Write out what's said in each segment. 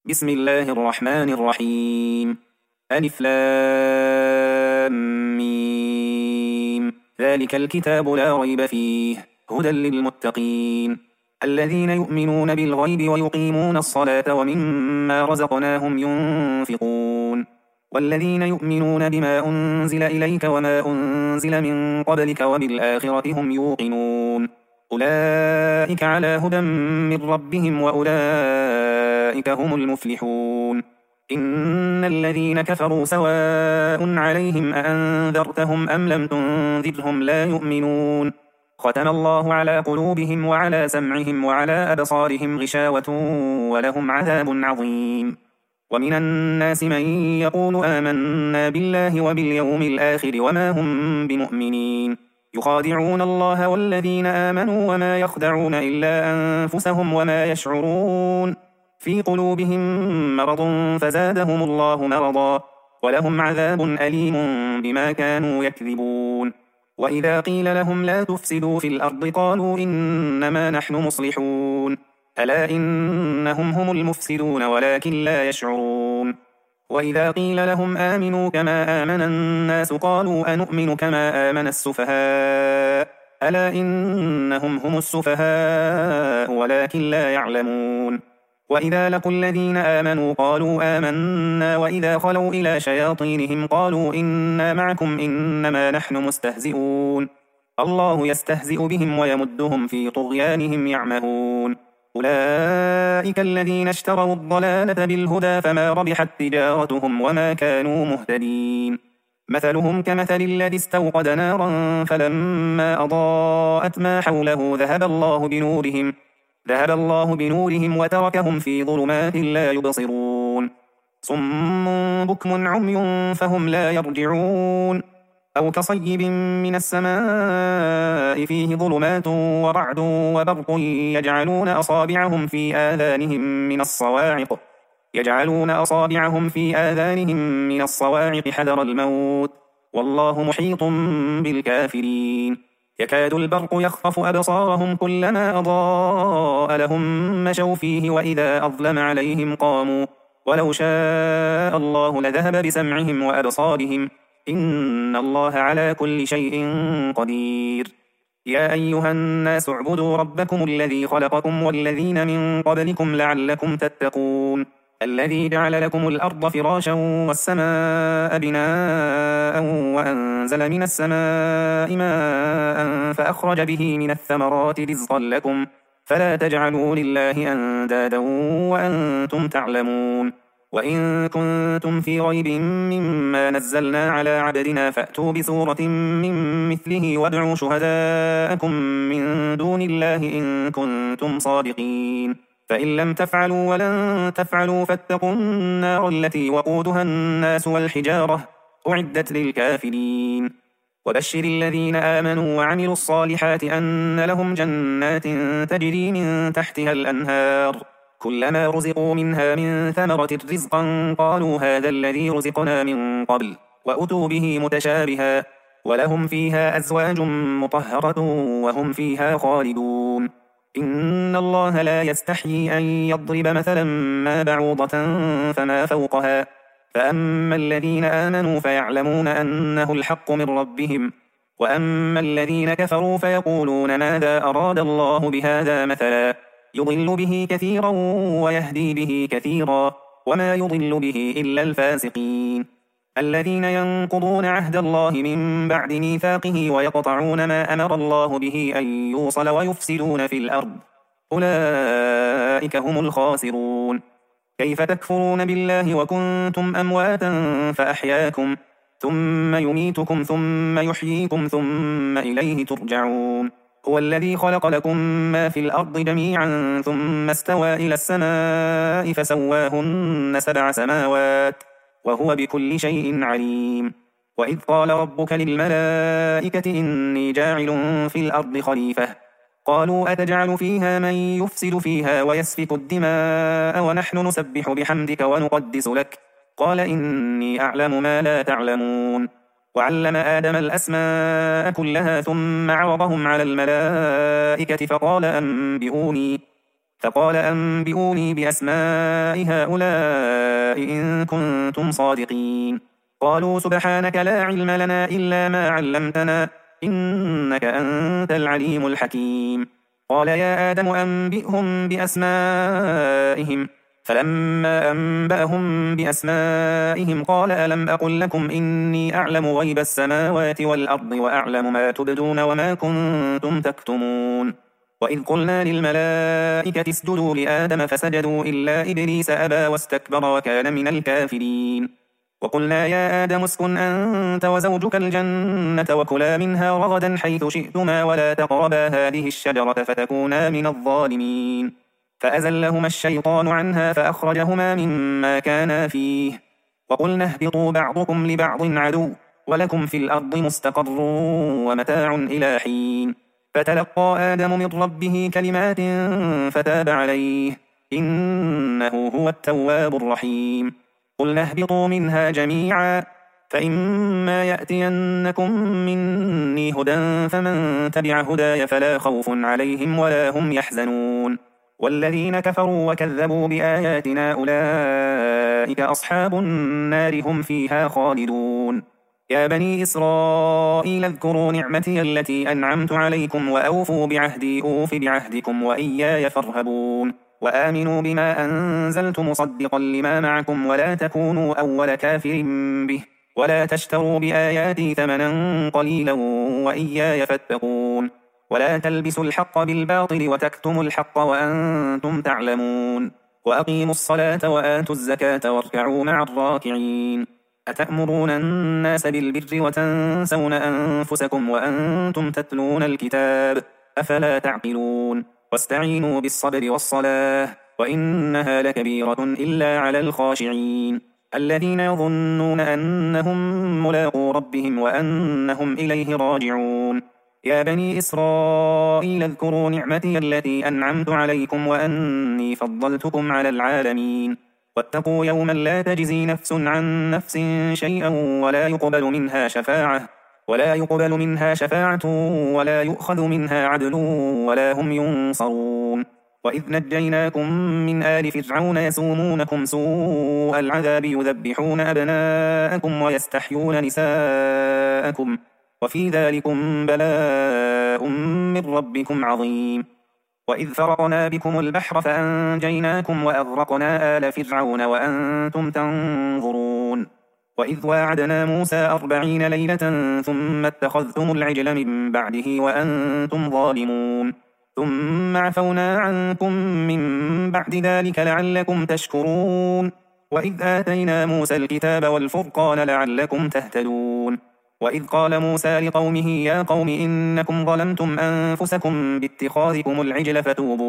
بسم الله الرحمن الرحيم. ألف لام ميم. ذلك الكتاب لا ريب فيه هدى للمتقين الذين يؤمنون بالغيب ويقيمون الصلاة ومما رزقناهم ينفقون والذين يؤمنون بما أنزل إليك وما أنزل من قبلك وبالآخرة هم يوقنون أولئك على هدى من ربهم وأولئك هم المفلحون. إن الذين كفروا سواء عليهم أأنذرتهم أم لم تنذرهم لا يؤمنون ختم الله على قلوبهم وعلى سمعهم وعلى أبصارهم غشاوة ولهم عذاب عظيم. ومن الناس من يقول آمنا بالله وباليوم الآخر وما هم بمؤمنين يخادعون الله والذين آمنوا وما يخدعون إلا أنفسهم وما يشعرون في قلوبهم مرض فزادهم الله مرضا ولهم عذاب أليم بما كانوا يكذبون. وإذا قيل لهم لا تفسدوا في الأرض قالوا إنما نحن مصلحون ألا إنهم هم المفسدون ولكن لا يشعرون. وإذا قيل لهم آمنوا كما آمن الناس قالوا أنؤمن كما آمن السفهاء ألا إنهم هم السفهاء ولكن لا يعلمون. وإذا لقوا الذين آمنوا قالوا آمنا وإذا خلوا إلى شياطينهم قالوا إنا معكم إنما نحن مستهزئون الله يستهزئ بهم ويمدهم في طغيانهم يعمهون. أولئك الذين اشتروا الضلالة بالهدى فما ربحت تجارتهم وما كانوا مهتدين. مثلهم كمثل الذي استوقد نارا فلما أضاءت ما حوله ذهب الله بنورهم وتركهم في ظلمات لا يبصرون صم بكم عمي فهم لا يرجعون. أو كصيب من السماء فيه ظلمات ورعد وبرق يجعلون أصابعهم في آذانهم من الصواعق حذر الموت والله محيط بالكافرين. يكاد البرق يخطف أبصارهم كلما أضاء لهم مشوا فيه وإذا أظلم عليهم قاموا ولو شاء الله لذهب بسمعهم وأبصارهم إن الله على كل شيء قدير. يا أيها الناس اعبدوا ربكم الذي خلقكم والذين من قبلكم لعلكم تتقون الذي جعل لكم الأرض فراشا والسماء بناء وأنزل من السماء ماء فأخرج به من الثمرات رزقا لكم فلا تجعلوا لله أندادا وأنتم تعلمون. وإن كنتم في ريب مما نزلنا على عبدنا فأتوا بسورة من مثله وادعوا شهداءكم من دون الله إن كنتم صادقين فإن لم تفعلوا ولن تفعلوا فاتقوا النار التي وقودها الناس والحجارة أعدت للكافرين. وبشر الذين آمنوا وعملوا الصالحات أن لهم جنات تجري من تحتها الأنهار كلما رزقوا منها من ثمرة رزقا قالوا هذا الذي رزقنا من قبل وأتوا به متشابها ولهم فيها أزواج مطهرة وهم فيها خالدون. إن الله لا يستحيي أن يضرب مثلا ما بعوضة فما فوقها فأما الذين آمنوا فيعلمون أنه الحق من ربهم وأما الذين كفروا فيقولون ماذا أراد الله بهذا مثلا يضل به كثيرا ويهدي به كثيرا وما يضل به إلا الفاسقين الذين ينقضون عهد الله من بعد ميثاقه ويقطعون ما أمر الله به أن يوصل ويفسدون في الأرض أولئك هم الخاسرون. كيف تكفرون بالله وكنتم أمواتا فأحياكم ثم يميتكم ثم يحييكم ثم إليه ترجعون. هو الذي خلق لكم ما في الأرض جميعا ثم استوى إلى السماء فسواهن 7 سماوات وهو بكل شيء عليم. وإذ قال ربك للملائكة إني جاعل في الأرض خليفة قالوا أتجعل فيها من يفسد فيها ويسفك الدماء ونحن نسبح بحمدك ونقدس لك قال إني أعلم ما لا تعلمون. وعلم آدم الأسماء كلها ثم عرضهم على الملائكة فقال فقال أنبئوني بأسماء هؤلاء إن كنتم صادقين. قالوا سبحانك لا علم لنا إلا ما علمتنا إنك أنت العليم الحكيم. قال يا آدم أنبئهم بأسمائهم. فلما أنبأهم بأسمائهم قال ألم أقل لكم إني أعلم غيب السماوات والأرض وأعلم ما تبدون وما كنتم تكتمون. وإذ قلنا للملائكة اسجدوا لآدم فسجدوا إلا إبليس أبى واستكبر وكان من الكافرين. وقلنا يا آدم اسكن أنت وزوجك الجنة وكلا منها رغدا حيث شئتما ولا تقربا هذه الشجرة فتكونا من الظالمين. فأزلهما الشيطان عنها فأخرجهما مما كانا فيه. وقلنا اهبطوا بعضكم لبعض عدو ولكم في الأرض مستقر ومتاع إلى حين. فتلقى آدم من ربه كلمات فتاب عليه إنه هو التواب الرحيم. قلنا اهبطوا منها جميعا فإما يأتينكم مني هدى فمن تبع هداي فلا خوف عليهم ولا هم يحزنون. والذين كفروا وكذبوا بآياتنا أولئك أصحاب النار هم فيها خالدون. يا بني إسرائيل اذكروا نعمتي التي أنعمت عليكم وأوفوا بعهدي أوف بعهدكم وإياي فارهبون. وآمنوا بما أنزلت مصدقا لما معكم ولا تكونوا أول كافر به ولا تشتروا بآياتي ثمنا قليلا وإياي فاتقون. ولا تلبسوا الحق بالباطل وتكتموا الحق وأنتم تعلمون. وأقيموا الصلاة وآتوا الزكاة واركعوا مع الراكعين. أتأمرون الناس بالبر وتنسون أنفسكم وأنتم تتلون الكتاب أفلا تعقلون. واستعينوا بالصبر والصلاة وإنها لكبيرة إلا على الخاشعين الذين يظنون أنهم ملاقو ربهم وأنهم إليه راجعون. يا بني إسرائيل اذكروا نعمتي التي أنعمت عليكم وأني فضلتكم على العالمين. واتقوا يوما لا تجزي نفس عن نفس شيئا ولا يقبل منها شفاعة ولا يؤخذ منها عدل ولا هم ينصرون. وإذ نجيناكم من آل فرعون يسومونكم سوء العذاب يذبحون أبناءكم ويستحيون نساءكم وفي ذلكم بلاء من ربكم عظيم. وإذ فرقنا بكم البحر فأنجيناكم وأغرقنا آل فرعون وأنتم تنظرون. وإذ واعدنا موسى 40 ليلة ثم اتخذتم العجل من بعده وأنتم ظالمون. ثم عفونا عنكم من بعد ذلك لعلكم تشكرون. وإذ آتينا موسى الكتاب والفرقان لعلكم تهتدون. وإذ قال موسى لقومه يا قوم إنكم ظلمتم أنفسكم باتخاذكم العجل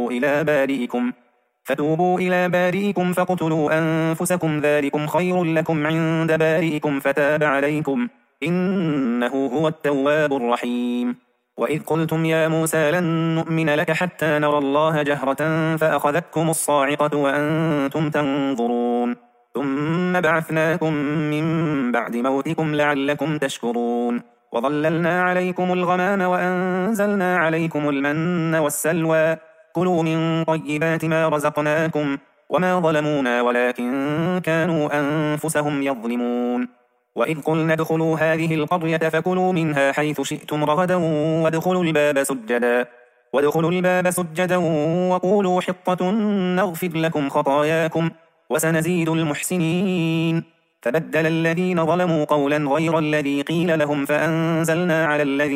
فتوبوا إلى بارئكم فاقتلوا أنفسكم ذلكم خير لكم عند بارئكم فتاب عليكم إنه هو التواب الرحيم. وإذ قلتم يا موسى لن نؤمن لك حتى نرى الله جهرة فأخذتكم الصاعقة وأنتم تنظرون. ثم بعثناكم من بعد موتكم لعلكم تشكرون. وظللنا عليكم الغمام وأنزلنا عليكم المن والسلوى كلوا من طيبات ما رزقناكم وما ظلمونا ولكن كانوا أنفسهم يظلمون. وإذ قلنا ادخلوا هذه القرية فكلوا منها حيث شئتم رغدا وادخلوا الباب سجدا وقولوا حطة نغفر لكم خطاياكم وسنزيد المحسنين. فبدل الذين ظلموا قولا غير الذي قيل لهم فأنزلنا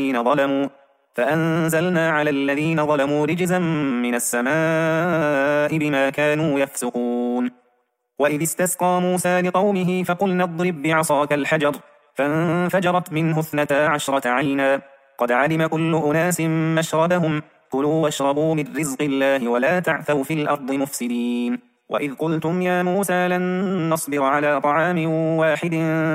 على الذين ظلموا رجزا من السماء بما كانوا يفسقون. وإذ استسقى موسى لقومه فقلنا اضرب بعصاك الحجر فانفجرت منه 12 عينا قد علم كل أناس مشربهم كلوا واشربوا من رزق الله ولا تعثوا في الأرض مفسدين. وإذ قلتم يا موسى لن نصبر على طعام واحد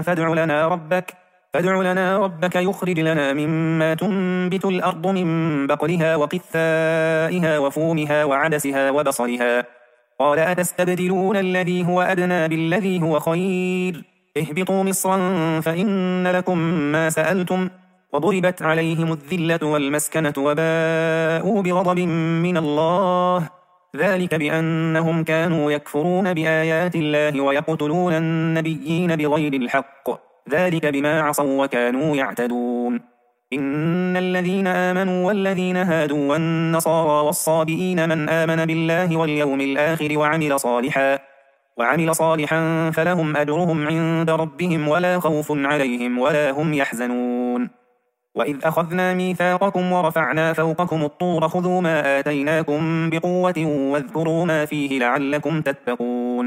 فادع لنا ربك يخرج لنا مما تنبت الأرض من بقلها وقثائها وفومها وعدسها وبصلها قال أتستبدلون الذي هو أدنى بالذي هو خير اهبطوا مصرا فإن لكم ما سألتم وضربت عليهم الذلة والمسكنة وباءوا بغضب من الله ذلك بأنهم كانوا يكفرون بآيات الله ويقتلون النبيين بغير الحق، ذلك بما عصوا وكانوا يعتدون. إن الذين آمنوا والذين هادوا والنصارى والصابئين من آمن بالله واليوم الآخر وعمل صالحا فلهم أجرهم عند ربهم ولا خوف عليهم ولا هم يحزنون. وإذ أخذنا ميثاقكم ورفعنا فوقكم الطور خذوا ما آتيناكم بقوة واذكروا ما فيه لعلكم تتقون.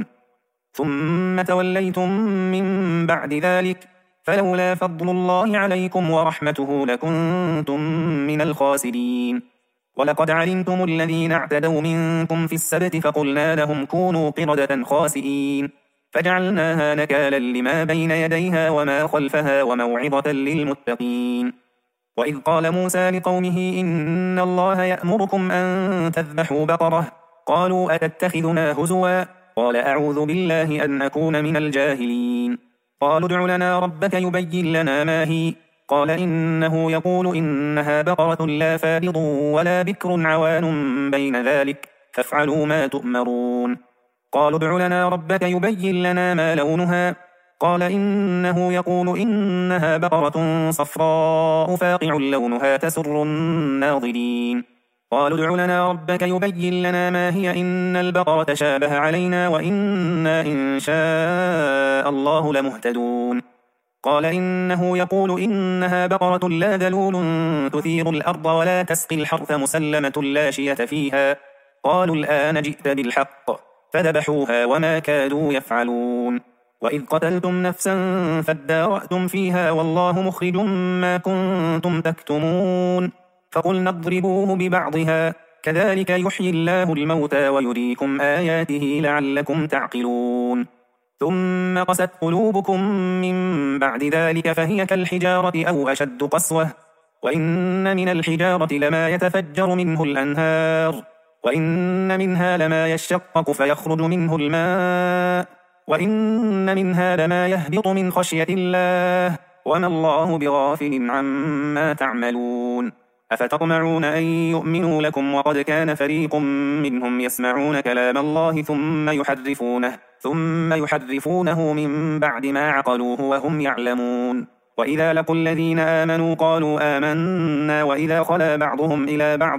ثم توليتم من بعد ذلك فلولا فضل الله عليكم ورحمته لكنتم من الخاسرين. ولقد علمتم الذين اعتدوا منكم في السبت فقلنا لهم كونوا قردة خاسئين فجعلناها نكالا لما بين يديها وما خلفها وموعظة للمتقين. وإذ قال موسى لقومه إن الله يأمركم أن تذبحوا بقرة قالوا أتتخذنا هزوا قال أعوذ بالله أن أكون من الجاهلين. قالوا ادع لنا ربك يبين لنا ما هي قال إنه يقول إنها بقرة لا فارض ولا بكر عوان بين ذلك فافعلوا ما تؤمرون. قالوا ادع لنا ربك يبين لنا ما لونها قال إنه يقول إنها بقرة صفراء فاقع لونها تسر الناظرين. قالوا ادع لنا ربك يبين لنا ما هي إن البقرة شابه علينا وإنا إن شاء الله لمهتدون. قال إنه يقول إنها بقرة لا ذلول تثير الأرض ولا تسقي الحرث مسلمة لا شية فيها قالوا الآن جئت بالحق فذبحوها وما كادوا يفعلون. وإذ قتلتم نفسا فادارأتم فيها والله مخرج ما كنتم تكتمون فقلنا اضربوه ببعضها كذلك يحيي الله الموتى ويريكم آياته لعلكم تعقلون. ثم قست قلوبكم من بعد ذلك فهي كالحجارة أو أشد قسوة وإن من الحجارة لما يتفجر منه الأنهار وإن منها لما يشقق فيخرج منه الماء وإن منها لما يهبط من خشية الله وما الله بغافل عما تعملون. أفتطمعون أن يؤمنوا لكم وقد كان فريق منهم يسمعون كلام الله ثم يحرفونه من بعد ما عقلوه وهم يعلمون. وإذا لقوا الذين آمنوا قالوا آمنا وإذا خلا بعضهم إلى بعض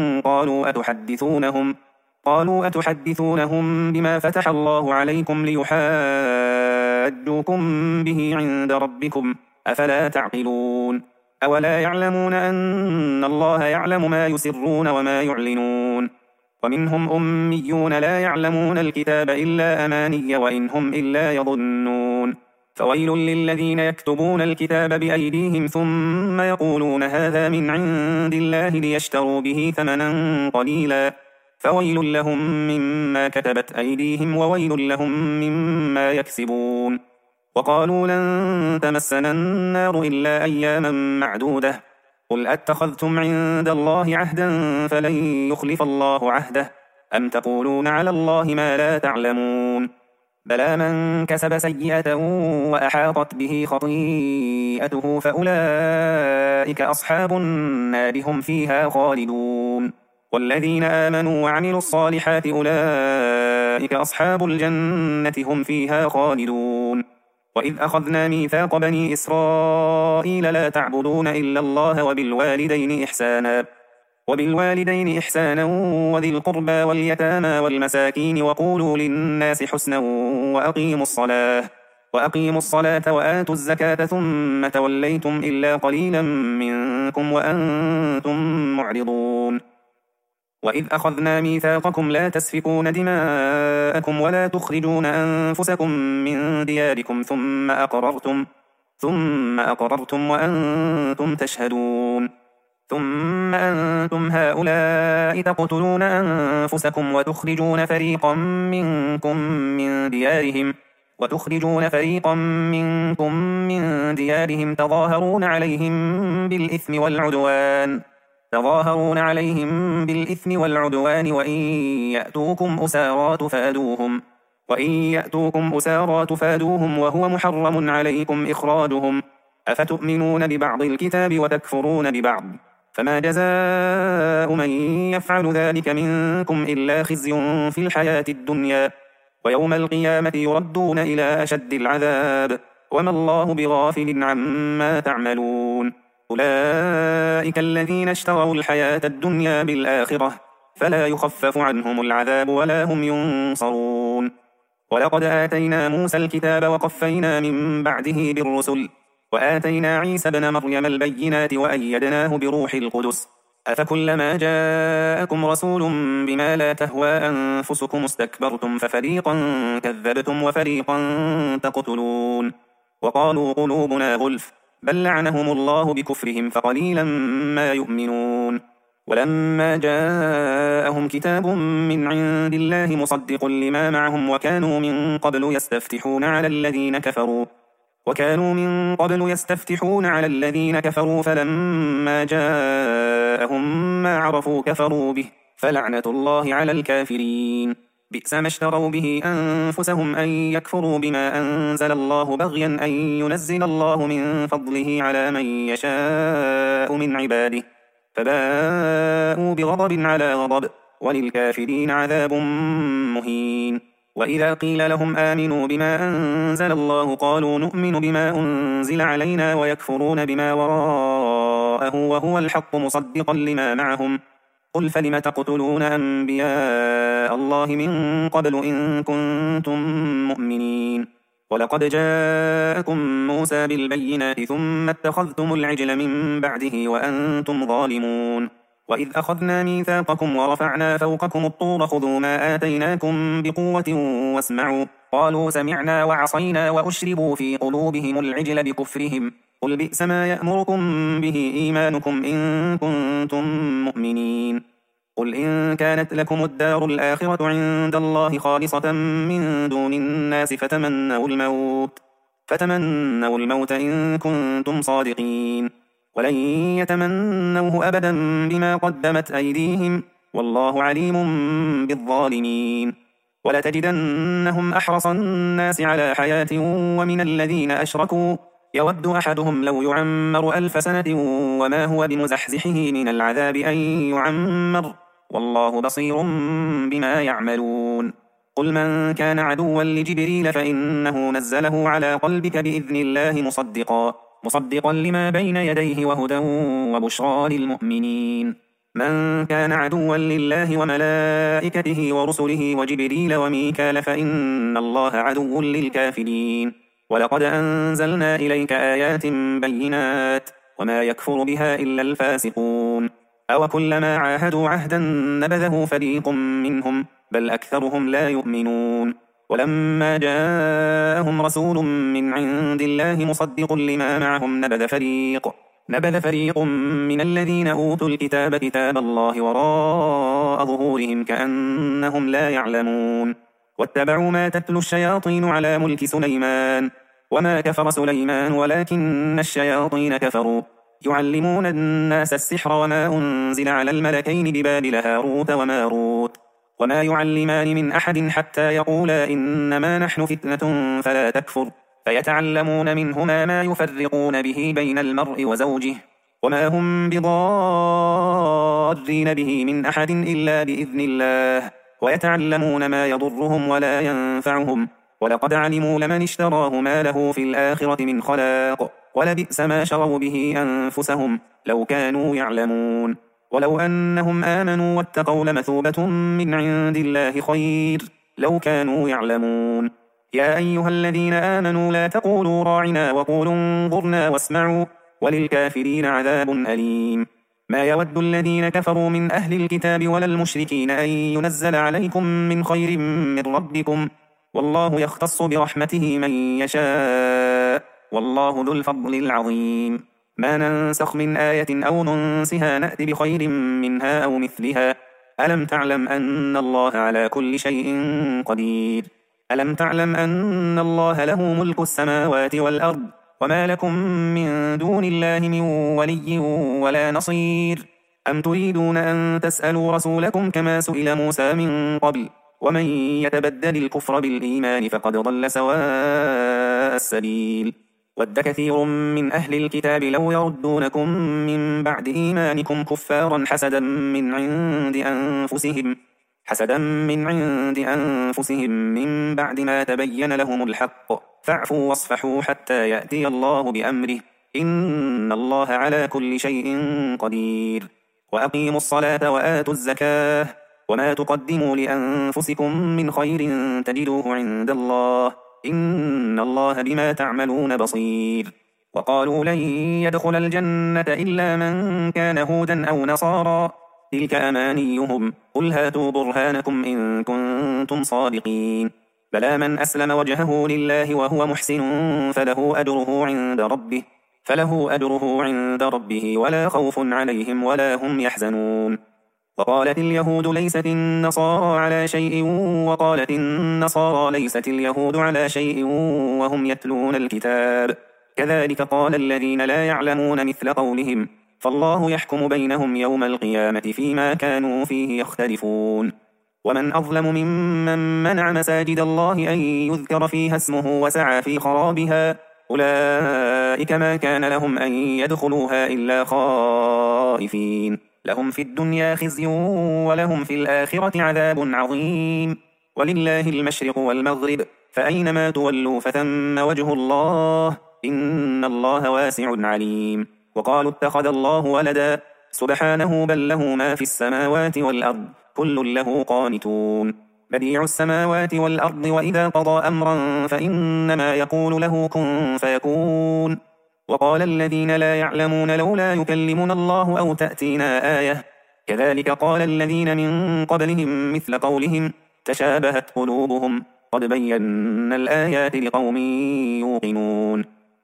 قالوا أتحدثونهم بما فتح الله عليكم ليحاجوكم به عند ربكم أفلا تعقلون. أولا يعلمون أن الله يعلم ما يسرون وما يعلنون. ومنهم أميون لا يعلمون الكتاب إلا أماني وإن هم إلا يظنون. فويل للذين يكتبون الكتاب بأيديهم ثم يقولون هذا من عند الله ليشتروا به ثمنا قليلا فويل لهم مما كتبت أيديهم وويل لهم مما يكسبون. وقالوا لن تمسنا النار إلا أياما معدودة قل أتخذتم عند الله عهدا فلن يخلف الله عهده أم تقولون على الله ما لا تعلمون. بلى من كسب سيئة وأحاطت به خطيئته فأولئك أصحاب النار هم فيها خالدون. والذين آمنوا وعملوا الصالحات أولئك أصحاب الجنة هم فيها خالدون. وإذ أخذنا ميثاق بني إسرائيل لا تعبدون إلا الله وبالوالدين إحسانا وذي القربى واليتامى والمساكين وقولوا للناس حسنا وأقيموا الصلاة وآتوا الزكاة ثم توليتم إلا قليلا منكم وأنتم معرضون. وإذ أخذنا ميثاقكم لا تسفكون دماءكم ولا تخرجون أنفسكم من دياركم ثم أقررتم وأنتم تشهدون. ثم أنتم هؤلاء تقتلون أنفسكم وتخرجون فريقا منكم من ديارهم تظاهرون عليهم بالإثم والعدوان وإن يأتوكم أسارى تفادوهم وهو محرم عليكم إخراجهم أفتؤمنون ببعض الكتاب وتكفرون ببعض فما جزاء من يفعل ذلك منكم إلا خزي في الحياة الدنيا ويوم القيامة يردون إلى أشد العذاب وما الله بغافل عما تعملون أولئك الذين اشتروا الحياة الدنيا بالآخرة فلا يخفف عنهم العذاب ولا هم ينصرون ولقد آتينا موسى الكتاب وقفينا من بعده بالرسل وآتينا عيسى ابن مريم البينات وأيدناه بروح القدس أفكلما جاءكم رسول بما لا تهوى أنفسكم استكبرتم ففريقا كذبتم وفريقا تقتلون وقالوا قلوبنا غلف بل لعنهم الله بكفرهم فقليلا ما يؤمنون ولما جاءهم كتاب من عند الله مصدق لما معهم وكانوا من قبل يستفتحون على الذين كفروا فلما جاءهم ما عرفوا كفروا به فلعنة الله على الكافرين بئس ما اشتروا به أنفسهم أن يكفروا بما أنزل الله بغيا أن ينزل الله من فضله على من يشاء من عباده فباءوا بغضب على غضب وللكافرين عذاب مهين وإذا قيل لهم آمنوا بما أنزل الله قالوا نؤمن بما أنزل علينا ويكفرون بما وراءه وهو الحق مصدقا لما معهم قل فلم تقتلون أنبياء الله من قبل إن كنتم مؤمنين ولقد جاءكم موسى بالبينات ثم اتخذتم العجل من بعده وأنتم ظالمون وإذ أخذنا ميثاقكم ورفعنا فوقكم الطور خذوا ما آتيناكم بقوة واسمعوا قالوا سمعنا وعصينا وأشربوا في قلوبهم العجل بكفرهم قل بئس ما يأمركم به إيمانكم إن كنتم مؤمنين قل إن كانت لكم الدار الآخرة عند الله خالصة من دون الناس فتمنوا الموت إن كنتم صادقين ولن يتمنوه أبدا بما قدمت أيديهم والله عليم بالظالمين ولتجدنهم أحرص الناس على حياة ومن الذين أشركوا يود أحدهم لو يعمر 1000 سنة وما هو بمزحزحه من العذاب أن يعمر والله بصير بما يعملون قل من كان عدوا لجبريل فإنه نزله على قلبك بإذن الله مصدقا لما بين يديه وهدى وبشرى للمؤمنين من كان عدوا لله وملائكته ورسله وجبريل وميكال فإن الله عدو للكافرين ولقد أنزلنا إليك آيات بينات وما يكفر بها إلا الفاسقون أو كلما عاهدوا عهدا نبذه فريق منهم بل أكثرهم لا يؤمنون ولما جاءهم رسول من عند الله مصدق لما معهم نبذ فريق من الذين أوتوا الكتاب كتاب الله وراء ظهورهم كأنهم لا يعلمون واتبعوا ما تتلو الشياطين على ملك سليمان وما كفر سليمان ولكن الشياطين كفروا يعلمون الناس السحر وما أنزل على الملكين ببابل هاروت وماروت وما يعلمان من أحد حتى يقولا إنما نحن فتنة فلا تكفر فيتعلمون منهما ما يفرقون به بين المرء وزوجه وما هم بضارين به من أحد إلا بإذن الله ويتعلمون ما يضرهم ولا ينفعهم ولقد علموا لمن اشتراه ما له في الآخرة من خلاق ولبئس ما شروا به أنفسهم لو كانوا يعلمون ولو أنهم آمنوا واتقوا لمثوبة من عند الله خير لو كانوا يعلمون يا أيها الذين آمنوا لا تقولوا راعنا وقولوا انظرنا واسمعوا وللكافرين عذاب أليم ما يود الذين كفروا من أهل الكتاب ولا المشركين أن ينزل عليكم من خير من ربكم والله يختص برحمته من يشاء والله ذو الفضل العظيم ما ننسخ من آية أو ننسها نأت بخير منها أو مثلها ألم تعلم أن الله على كل شيء قدير ألم تعلم أن الله له ملك السماوات والأرض وما لكم من دون الله من ولي ولا نصير أم تريدون أن تسألوا رسولكم كما سئل موسى من قبل ومن يتبدل الكفر بالإيمان فقد ضل سواء السبيل ود كثير من أهل الكتاب لو يردونكم من بعد إيمانكم كفارا حسدا من عند أنفسهم من بعد ما تبين لهم الحق، فاعفوا واصفحوا حتى يأتي الله بأمره، إن الله على كل شيء قدير. وأقيموا الصلاة وآتوا الزكاة، وما تقدموا لأنفسكم من خير تجدوه عند الله، إن الله بما تعملون بصير. وقالوا لن يدخل الجنة إلا من كان هودا أو نصارى، تلك أمانيهم، قل هاتوا برهانكم إن كنتم صادقين. بلى من أسلم وجهه لله وهو محسن فله أجره عند ربه ولا خوف عليهم ولا هم يحزنون. وقالت اليهود ليست النصارى على شيء وقالت النصارى ليست اليهود على شيء وهم يتلون الكتاب، كذلك قال الذين لا يعلمون مثل قولهم، فالله يحكم بينهم يوم القيامة فيما كانوا فيه يختلفون. ومن أظلم ممن منع مساجد الله أن يذكر فيها اسمه وسعى في خرابها، أولئك ما كان لهم أن يدخلوها إلا خائفين، لهم في الدنيا خزي ولهم في الآخرة عذاب عظيم. ولله المشرق والمغرب، فأينما تولوا فثم وجه الله، إن الله واسع عليم. وقالوا اتخذ الله ولدا، سبحانه بل له ما في السماوات والأرض، كل له قانتون. بديع السماوات والأرض، وإذا قضى أمرا فإنما يقول له كن فيكون. وقال الذين لا يعلمون لولا يكلمنا الله أو تأتينا آية، كذلك قال الذين من قبلهم مثل قولهم تشابهت قلوبهم، قد بينا الآيات لقوم يوقنون.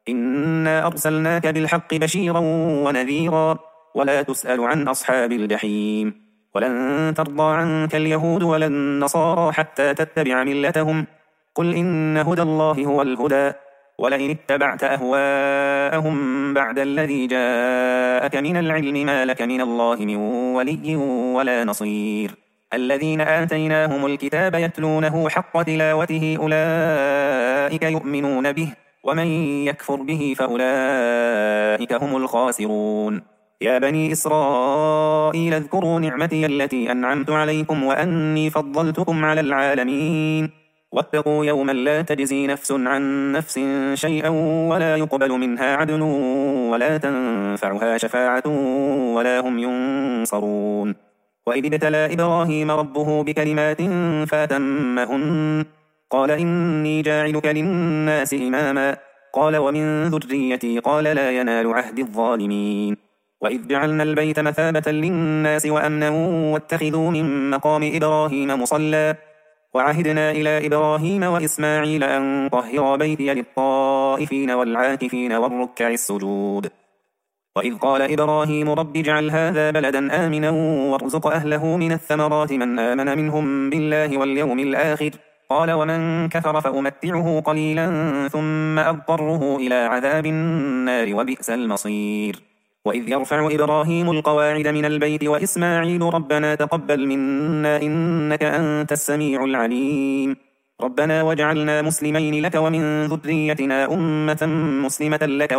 إنا أرسلناك بالحق بشيرا ونذيرا، ولا تسأل عن أصحاب الجحيم. ولن ترضى عنك اليهود ولا النصارى حتى تتبع ملتهم، قل إن هدى الله هو الهدى، ولئن اتبعت أهواءهم بعد الذي جاءك من العلم ما لك من الله من ولي ولا نصير. الذين آتيناهم الكتاب يتلونه حق تلاوته أولئك يؤمنون به، ومن يكفر به فأولئك هم الخاسرون. يا بني إسرائيل اذكروا نعمتي التي أنعمت عليكم وأني فضلتكم على العالمين. واتقوا يوما لا تجزي نفس عن نفس شيئا ولا يقبل منها عدل ولا تنفعها شفاعة ولا هم ينصرون. وإذ ابتلى إبراهيم ربه بكلمات فأتمهن، قال إني جاعلك للناس إماما، قال ومن ذريتي، قال لا ينال عهد الظالمين. وإذ جعلنا البيت مثابة للناس وأمنا واتخذوا من مقام إبراهيم مصلى، وعهدنا إلى إبراهيم وإسماعيل أن طهر بيتي للطائفين والعاكفين والركع السجود. وإذ قال إبراهيم رب اجعل هذا بلدا آمنا وارزق أهله من الثمرات من آمن منهم بالله واليوم الآخر، قال ومن كفر فأمتعه قليلا ثم أضطره إلى عذاب النار وبئس المصير. وإذ يرفع إبراهيم القواعد من البيت وإسماعيل ربنا تقبل منا إنك أنت السميع العليم، ربنا واجعلنا مسلمين لك ومن ذريتنا أمة مسلمة لك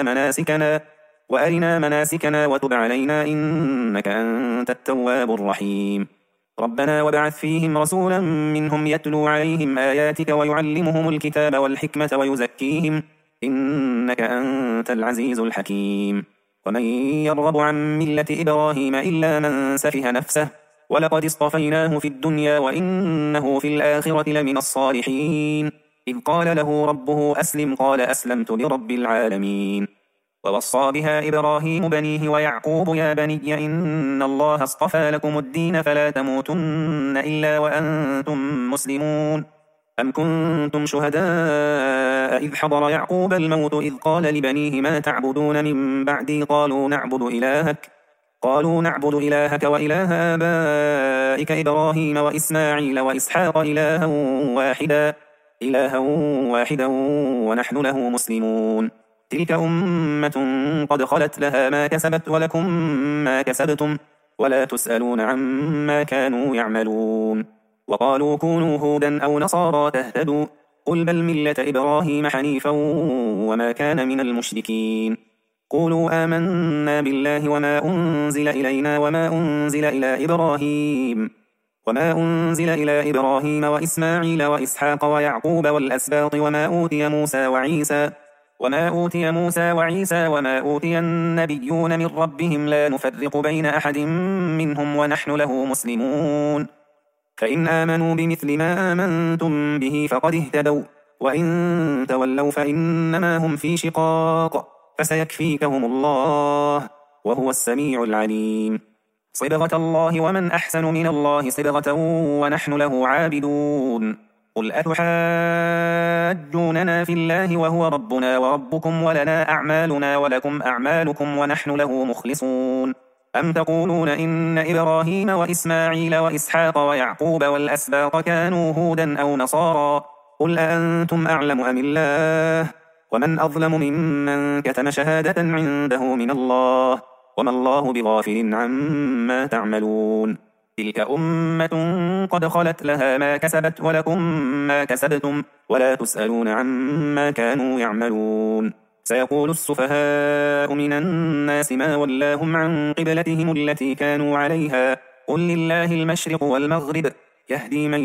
وأرنا مناسكنا وتب علينا إنك أنت التواب الرحيم. ربنا وابعث فيهم رسولا منهم يتلو عليهم آياتك ويعلمهم الكتاب والحكمة ويزكيهم إنك أنت العزيز الحكيم. ومن يرغب عن ملة إبراهيم إلا من سفه نفسه ولقد اصطفيناه في الدنيا وإنه في الآخرة لمن الصالحين. إذ قال له ربه أسلم قال أسلمت لرب العالمين. ووصى بها إبراهيم بنيه ويعقوب يا بني إن الله اصطفى لكم الدين فلا تموتن إلا وأنتم مسلمون. أم كنتم شهداء إذ حضر يعقوب الموت إذ قال لبنيه ما تعبدون من بعدي قالوا نعبد إلهك وإله آبائك إبراهيم وإسماعيل وإسحاق إلها واحدا ونحن له مسلمون. تلك أمة قد خلت لها ما كسبت ولكم ما كسبتم ولا تسألون عما كانوا يعملون. وقالوا كونوا هودا أو نصارى تهتدوا قل بل ملة إبراهيم حنيفا وما كان من المشركين قولوا آمنا بالله وما أنزل إلينا وما أنزل إلى إبراهيم وإسماعيل وإسحاق ويعقوب والأسباط وما أوتي موسى وعيسى وما أوتي النبيون من ربهم لا نفرق بين أحد منهم ونحن له مسلمون فإن آمنوا بمثل ما آمنتم به فقد اهتدوا وإن تولوا فإنما هم في شقاق فسيكفيكهم الله وهو السميع العليم صبغة الله ومن أحسن من الله صبغة ونحن له عابدون قل أتحاجوننا في الله وهو ربنا وربكم ولنا أعمالنا ولكم أعمالكم ونحن له مخلصون أم تقولون إن إبراهيم وإسماعيل وإسحاق ويعقوب والأسباط كانوا هودا أو نصارى قل أأنتم أعلم أم الله ومن أظلم ممن كتم شهادة عنده من الله وما الله بغافل عما تعملون تلك أمة قد خلت لها ما كسبت ولكم ما كسبتم ولا تسألون عما كانوا يعملون سيقول السفهاء من الناس ما ولاهم عن قبلتهم التي كانوا عليها قل لله المشرق والمغرب يهدي من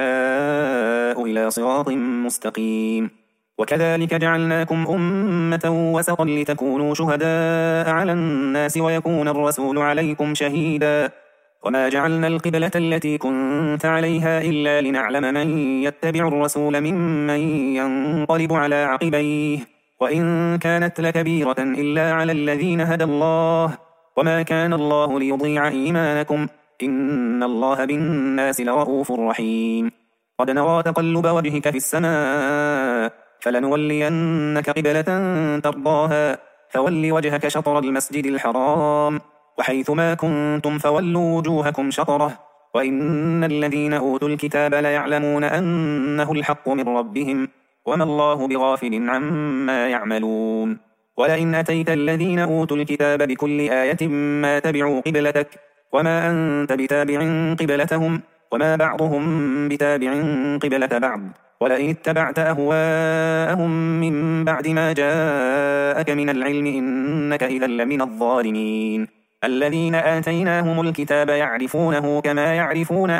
يشاء إلى صراط مستقيم وكذلك جعلناكم أمة وسطا لتكونوا شهداء على الناس ويكون الرسول عليكم شهيدا وما جعلنا القبلة التي كنت عليها إلا لنعلم من يتبع الرسول ممن ينقلب على عقبيه وإن كانت لكبيرة إلا على الذين هدى الله وما كان الله ليضيع إيمانكم إن الله بالناس لرؤوف رحيم قد نرى تقلب وجهك في السماء فلنولينك قبلة ترضاها فول وجهك شطر المسجد الحرام وحيث ما كنتم فولوا وجوهكم شطره وإن الذين أوتوا الكتاب ليعلمون أنه الحق من ربهم وما الله بغافل عما يعملون ولئن أتيت الذين أوتوا الكتاب بكل آية ما تبعوا قبلتك وما أنت بتابع قبلتهم وما بعضهم بتابع قبلة بعض ولئن اتبعت أهواءهم من بعد ما جاءك من العلم إنك إذا لمن الظالمين الذين آتيناهم الكتاب يعرفونه كما يعرفون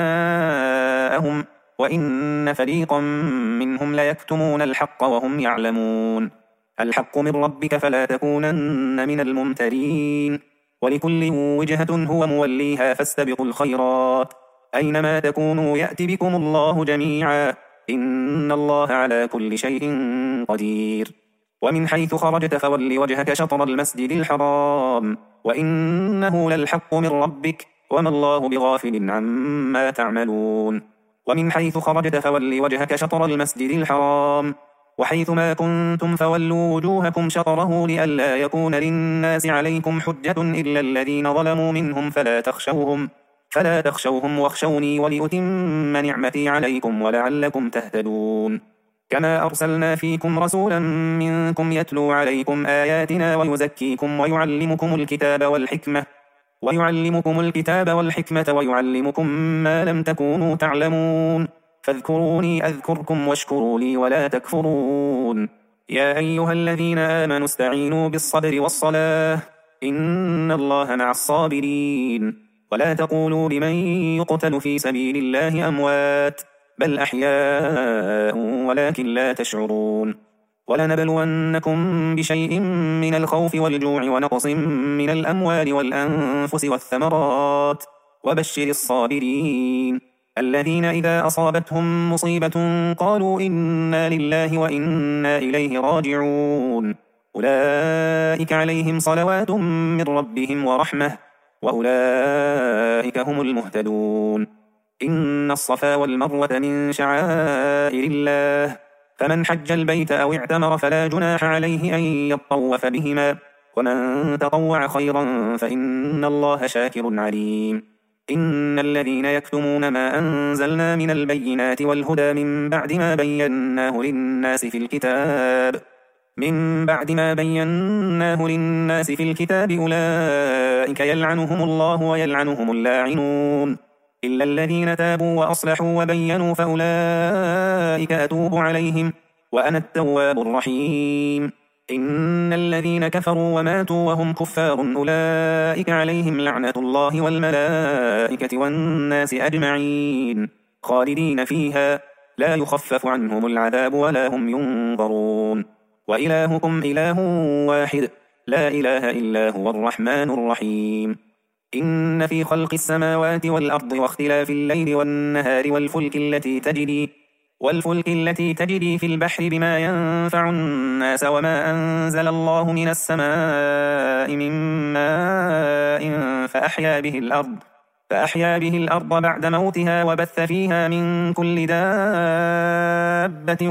أبناءهم وإن فريقا منهم ليكتمون الحق وهم يعلمون الحق من ربك فلا تكونن من الممترين ولكل وجهة هو موليها فاستبقوا الخيرات أينما تكونوا يأت بكم الله جميعا إن الله على كل شيء قدير ومن حيث خرجت فول وجهك شطر المسجد الحرام وإنه للحق من ربك وما الله بغافل عما تعملون ومن حيث خرجت فول وجهك شطر المسجد الحرام وحيث ما كنتم فولوا وجوهكم شطره لئلا يكون للناس عليكم حجة إلا الذين ظلموا منهم فلا تخشوهم واخشوني ولأتم نعمتي عليكم ولعلكم تهتدون كما أرسلنا فيكم رسولا منكم يتلو عليكم آياتنا ويزكيكم ويعلمكم الكتاب والحكمة ويعلمكم ما لم تكونوا تعلمون فاذكروني أذكركم واشكروا لي ولا تكفرون يا أيها الذين آمنوا استعينوا بالصبر والصلاة إن الله مع الصابرين ولا تقولوا لمن يقتل في سبيل الله أموات بل أحياء ولكن لا تشعرون ولنبلونكم بشيء من الخوف والجوع ونقص من الأموال والأنفس والثمرات وبشر الصابرين الذين إذا أصابتهم مصيبة قالوا إنا لله وإنا إليه راجعون أولئك عليهم صلوات من ربهم ورحمة وأولئك هم المهتدون إن الصفا والمروة من شعائر الله فمن حج البيت أو اعتمر فلا جناح عليه أن يطوف بهما ومن تطوع خيرا فإن الله شاكر عليم إن الذين يكتمون ما أنزلنا من البينات والهدى من بعد ما بيناه للناس في الكتاب أولئك يلعنهم الله ويلعنهم اللاعنون إلا الذين تابوا وأصلحوا وبينوا فأولئك أتوب عليهم وأنا التواب الرحيم. إن الذين كفروا وماتوا وهم كفار أولئك عليهم لعنة الله والملائكة والناس أجمعين خالدين فيها لا يخفف عنهم العذاب ولا هم ينظرون. وإلهكم إله واحد لا إله إلا هو الرحمن الرحيم. إن في خلق السماوات والأرض واختلاف الليل والنهار والفلك التي تجري في البحر بما ينفع الناس وما أنزل الله من السماء من ماء فأحيا به الأرض بعد موتها وبث فيها من كل دابة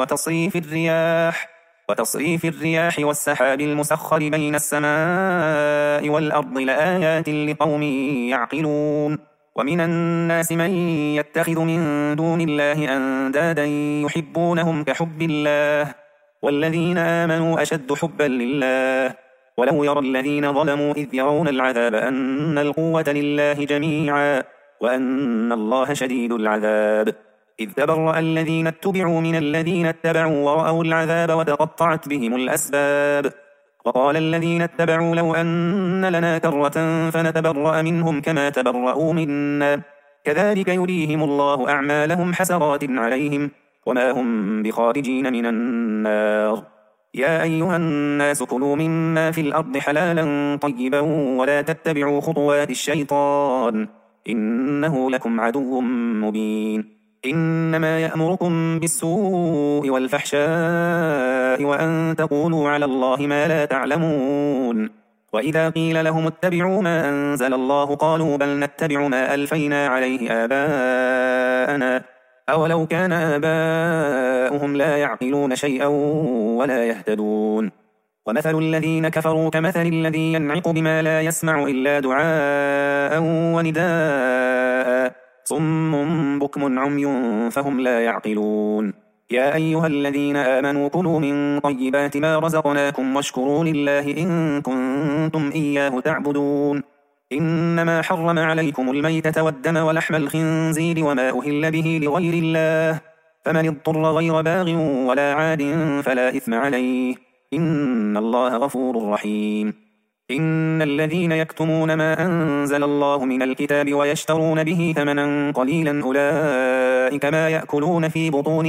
وتصريف الرياح والسحاب المسخر بين السماء والأرض لآيات لقوم يعقلون. ومن الناس من يتخذ من دون الله أندادا يحبونهم كحب الله والذين آمنوا أشد حبا لله. ولو يرى الذين ظلموا إذ يرون العذاب أن القوة لله جميعا وأن الله شديد العذاب. إذ تبرأ الذين اتبعوا من الذين اتبعوا ورأوا العذاب وتقطعت بهم الأسباب. وقال الذين اتبعوا لو أن لنا كرة فنتبرأ منهم كما تبرأوا منا كذلك يريهم الله أعمالهم حسرات عليهم وما هم بخارجين من النار. يا أيها الناس كلوا مما في الأرض حلالا طيبا ولا تتبعوا خطوات الشيطان إنه لكم عدو مبين. إنما يأمركم بالسوء والفحشاء وأن تقولوا على الله ما لا تعلمون. وإذا قيل لهم اتبعوا ما أنزل الله قالوا بل نتبع ما ألفينا عليه آباءنا أولو كان آباؤهم لا يعقلون شيئا ولا يهتدون. ومثل الذين كفروا كمثل الذي ينعق بما لا يسمع إلا دعاء ونداء صم بكم عمي فهم لا يعقلون. يا أيها الذين آمنوا كلوا من طيبات ما رزقناكم واشكروا لله إن كنتم إياه تعبدون. إنما حرم عليكم الميتة والدم ولحم الخنزير وما أهل به لغير الله فمن اضطر غير باغ ولا عاد فلا إثم عليه إن الله غفور رحيم. إن الذين يكتمون ما أنزل الله من الكتاب ويشترون به ثمنا قليلا أولئك ما يأكلون في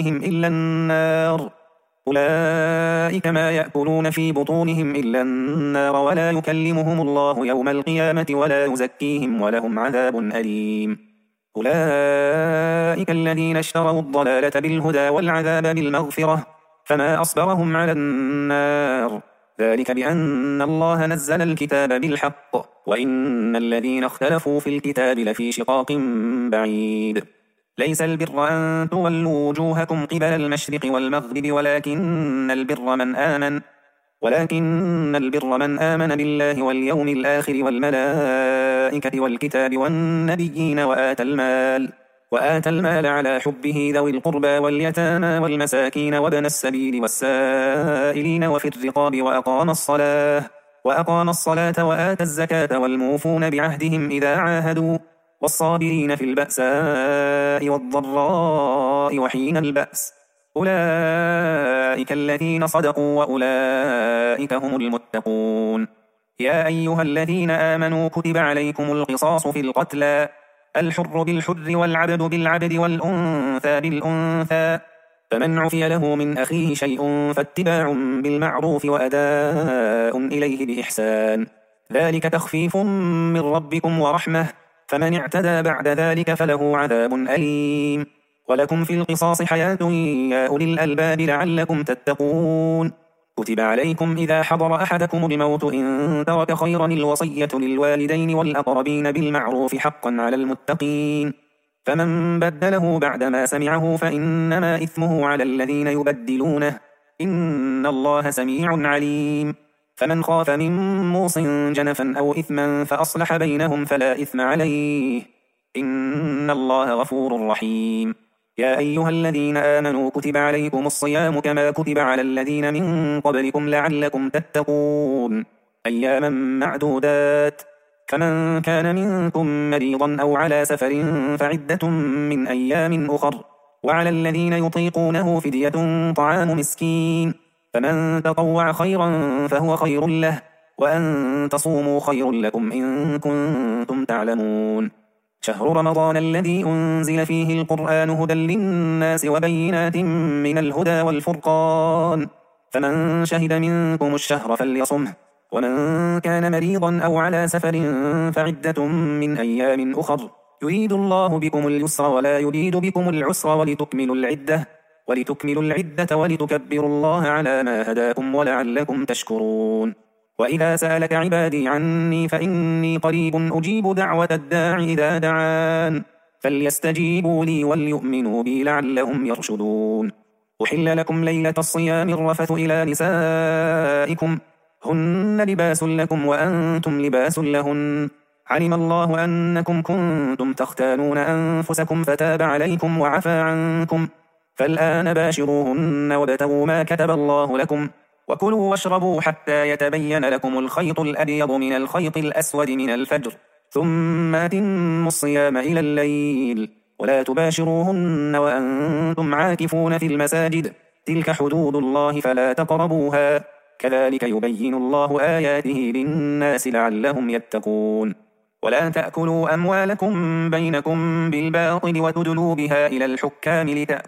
بطونهم إلا النار ولا يكلمهم الله يوم القيامة ولا يزكيهم ولهم عذاب أليم. أولئك الذين اشتروا الضلالة بالهدى والعذاب بالمغفرة فما أصبرهم على النار ذلك بأن الله نزل الكتاب بالحق وإن الذين اختلفوا في الكتاب لفي شقاق بعيد. ليس البر أن تولوا وجوهكم قبل المشرق والمغرب ولكن البر من آمن بالله واليوم الآخر والملائكة والكتاب والنبيين وآتى المال على حبه ذوي القربى واليتامى والمساكين وابن السبيل والسائلين وفي الرقاب وأقام الصلاة وآتى الزكاة والموفون بعهدهم إذا عاهدوا والصابرين في البأساء والضراء وحين البأس أولئك الذين صدقوا وأولئك هم المتقون. يا أيها الذين آمنوا كتب عليكم القصاص في القتلى الحر بالحر والعبد بالعبد والأنثى بالأنثى فمن عفي له من أخيه شيء فاتباع بالمعروف وأداء إليه بإحسان ذلك تخفيف من ربكم ورحمة فمن اعتدى بعد ذلك فله عذاب أليم. ولكم في القصاص حياة يا أولي الألباب لعلكم تتقون. كتب عليكم إذا حضر أحدكم الموت إن ترك خيرا الوصية للوالدين والأقربين بالمعروف حقا على المتقين فمن بدله بعدما سمعه فإنما إثمه على الذين يبدلونه إن الله سميع عليم. فمن خاف من موص جنفا أو إثما فأصلح بينهم فلا إثم عليه إن الله غفور رحيم. يا أيها الذين آمنوا كتب عليكم الصيام كما كتب على الذين من قبلكم لعلكم تتقون أياما معدودات فمن كان منكم مريضا أو على سفر فعدة من أيام أخر، وعلى الذين يطيقونه فدية طعام مسكين، فمن تطوع خيرا فهو خير له، وأن تصوموا خير لكم إن كنتم تعلمون. شهر رمضان الذي أنزل فيه القرآن هدى للناس وبينات من الهدى والفرقان، فمن شهد منكم الشهر فليصمه، ومن كان مريضا أو على سفر فعدة من أيام أخر، يريد الله بكم اليسر ولا يريد بكم العسر ولتكملوا العدة ولتكبروا الله على ما هداكم ولعلكم تشكرون. وإذا سألك عبادي عني فإني قريب أجيب دعوة الداع إذا دعان، فليستجيبوا لي وليؤمنوا بي لعلهم يرشدون. أحل لكم ليلة الصيام الرفث إلى نسائكم، هن لباس لكم وأنتم لباس لهن، علم الله أنكم كنتم تختانون أنفسكم فتاب عليكم وعفى عنكم، فالآن باشروهن وابتغوا ما كتب الله لكم، وكلوا واشربوا حتى يتبين لكم الخيط الأبيض من الخيط الأسود من الفجر، ثم أتموا الصيام إلى الليل، ولا تباشروهن وأنتم عاكفون في المساجد، تلك حدود الله فلا تقربوها، كذلك يبين الله آياته للناس لعلهم يتقون. ولا تأكلوا أموالكم بينكم بالباطل وتدلوا بها إلى الحكام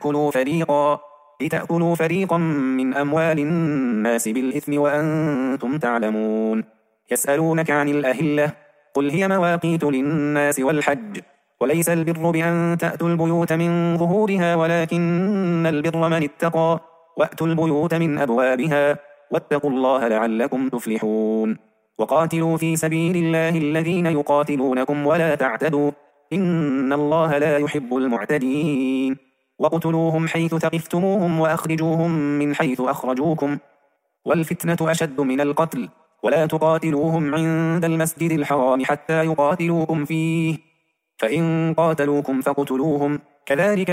لتأكلوا فريقا من أموال الناس بالإثم وأنتم تعلمون. يسألونك عن الأهلة، قل هي مواقيت للناس والحج، وليس البر بأن تأتوا البيوت من ظهورها ولكن البر من اتقى، وأتوا البيوت من أبوابها، واتقوا الله لعلكم تفلحون. وقاتلوا في سبيل الله الذين يقاتلونكم ولا تعتدوا، إن الله لا يحب المعتدين. واقتلوهم حيث ثقفتموهم وأخرجوهم من حيث أخرجوكم، والفتنة أشد من القتل، ولا تقاتلوهم عند المسجد الحرام حتى يقاتلوكم فيه، فإن قاتلوكم فاقتلوهم، كذلك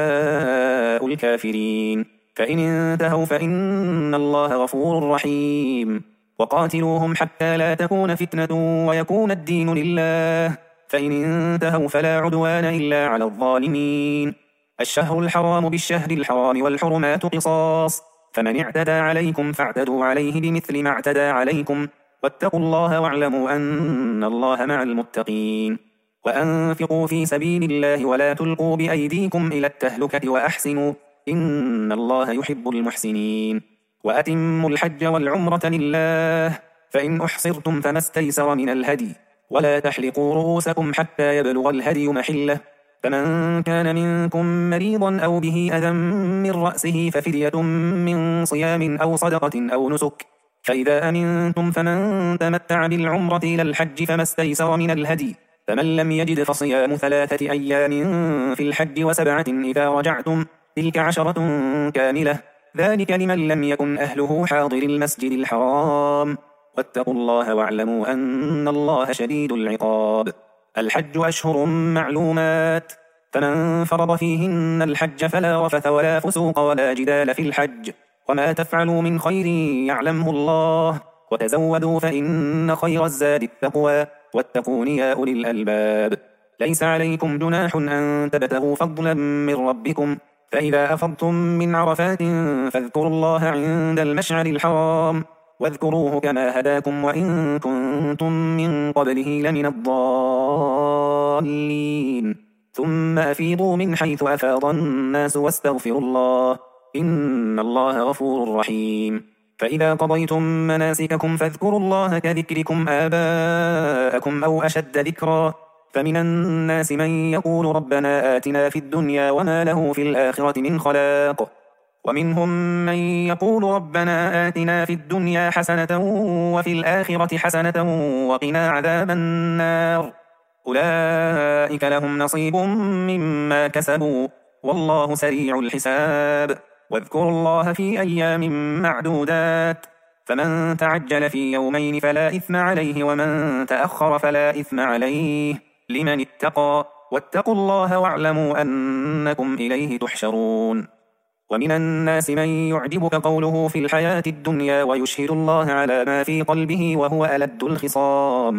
جزاء الكافرين، فإن انتهوا فإن الله غفور رحيم. وقاتلوهم حتى لا تكون فتنة ويكون الدين لله، فإن انتهوا فلا عدوان إلا على الظالمين. الشهر الحرام بالشهر الحرام والحرمات قصاص، فمن اعتدى عليكم فاعتدوا عليه بمثل ما اعتدى عليكم، واتقوا الله واعلموا أن الله مع المتقين. وأنفقوا في سبيل الله ولا تلقوا بأيديكم إلى التهلكة وأحسنوا، إن الله يحب المحسنين. وأتموا الحج والعمرة لله، فإن أحصرتم فما استيسر من الهدي، ولا تحلقوا رؤوسكم حتى يبلغ الهدي محله، فمن كان منكم مريضا أو به أذى من رأسه ففدية من صيام أو صدقة أو نسك، فإذا أمنتم فمن تمتع بالعمرة إلى الحج فما استيسر من الهدي، فمن لم يجد فصيام 3 أيام في الحج و7 إذا رجعتم، تلك 10 كاملة، ذلك لمن لم يكن أهله حاضر المسجد الحرام، واتقوا الله واعلموا أن الله شديد العقاب. الحج أشهر معلومات، فمن فرض فيهن الحج فلا رفث ولا فسوق ولا جدال في الحج، وما تفعلوا من خير يعلمه الله، وتزودوا فإن خير الزاد التقوى، واتقون يا أولي الألباب. ليس عليكم جناح أن تبتغوا فضلا من ربكم، فإذا أفضتم من عرفات فاذكروا الله عند المشعر الحرام، واذكروه كما هداكم وإن كنتم من قبله لمن الضالين، ثم أفيضوا من حيث أفاض الناس واستغفروا الله، إن الله غفور رحيم. فإذا قضيتم مناسككم فاذكروا الله كذكركم آباءكم أو أشد ذكرا، فمن الناس من يقول ربنا آتنا في الدنيا وما له في الآخرة من خلاق، ومنهم من يقول ربنا آتنا في الدنيا حسنة وفي الآخرة حسنة وقنا عذاب النار، أولئك لهم نصيب مما كسبوا والله سريع الحساب. واذكروا الله في أيام معدودات، فمن تعجل في يومين فلا إثم عليه ومن تأخر فلا إثم عليه لمن اتقى، واتقوا الله واعلموا أنكم إليه تحشرون. ومن الناس من يعجبك قوله في الحياة الدنيا ويشهد الله على ما في قلبه وهو ألد الخصام،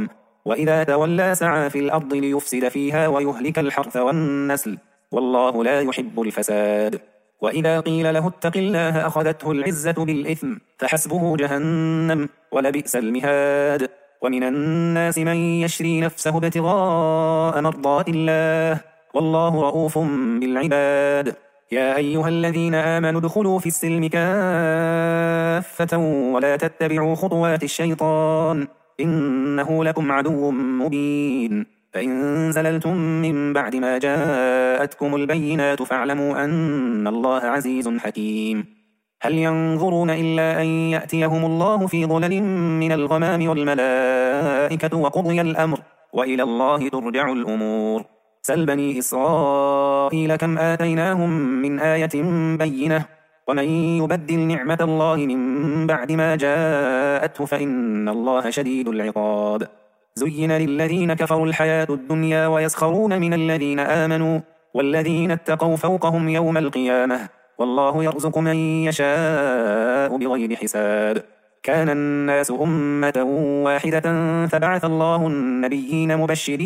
وإذا تولى سعى في الأرض ليفسد فيها ويهلك الحرث والنسل، والله لا يحب الفساد. وإذا قيل له اتق الله أخذته العزة بالإثم فحسبه جهنم ولبئس المهاد. ومن الناس من يشري نفسه ابتغاء مرضات الله، والله رؤوف بالعباد. يا أيها الذين آمنوا ادخلوا في السلم كافة ولا تتبعوا خطوات الشيطان إنه لكم عدو مبين. فإن زللتم من بعد ما جاءتكم البينات فاعلموا أن الله عزيز حكيم. هل ينظرون إلا أن يأتيهم الله في ظلل من الغمام والملائكة وقضي الأمر وإلى الله ترجع الأمور. سل بني إسرائيل كم آتيناهم من آية بينة ومن يبدل نعمة الله من بعد ما جاءته فإن الله شديد العقاب. زين للذين كفروا الحياة الدنيا ويسخرون من الذين آمنوا والذين اتقوا فوقهم يوم القيامة والله يرزق من يشاء بغير حساب. كان الناس أمة واحدة فبعث الله النبيين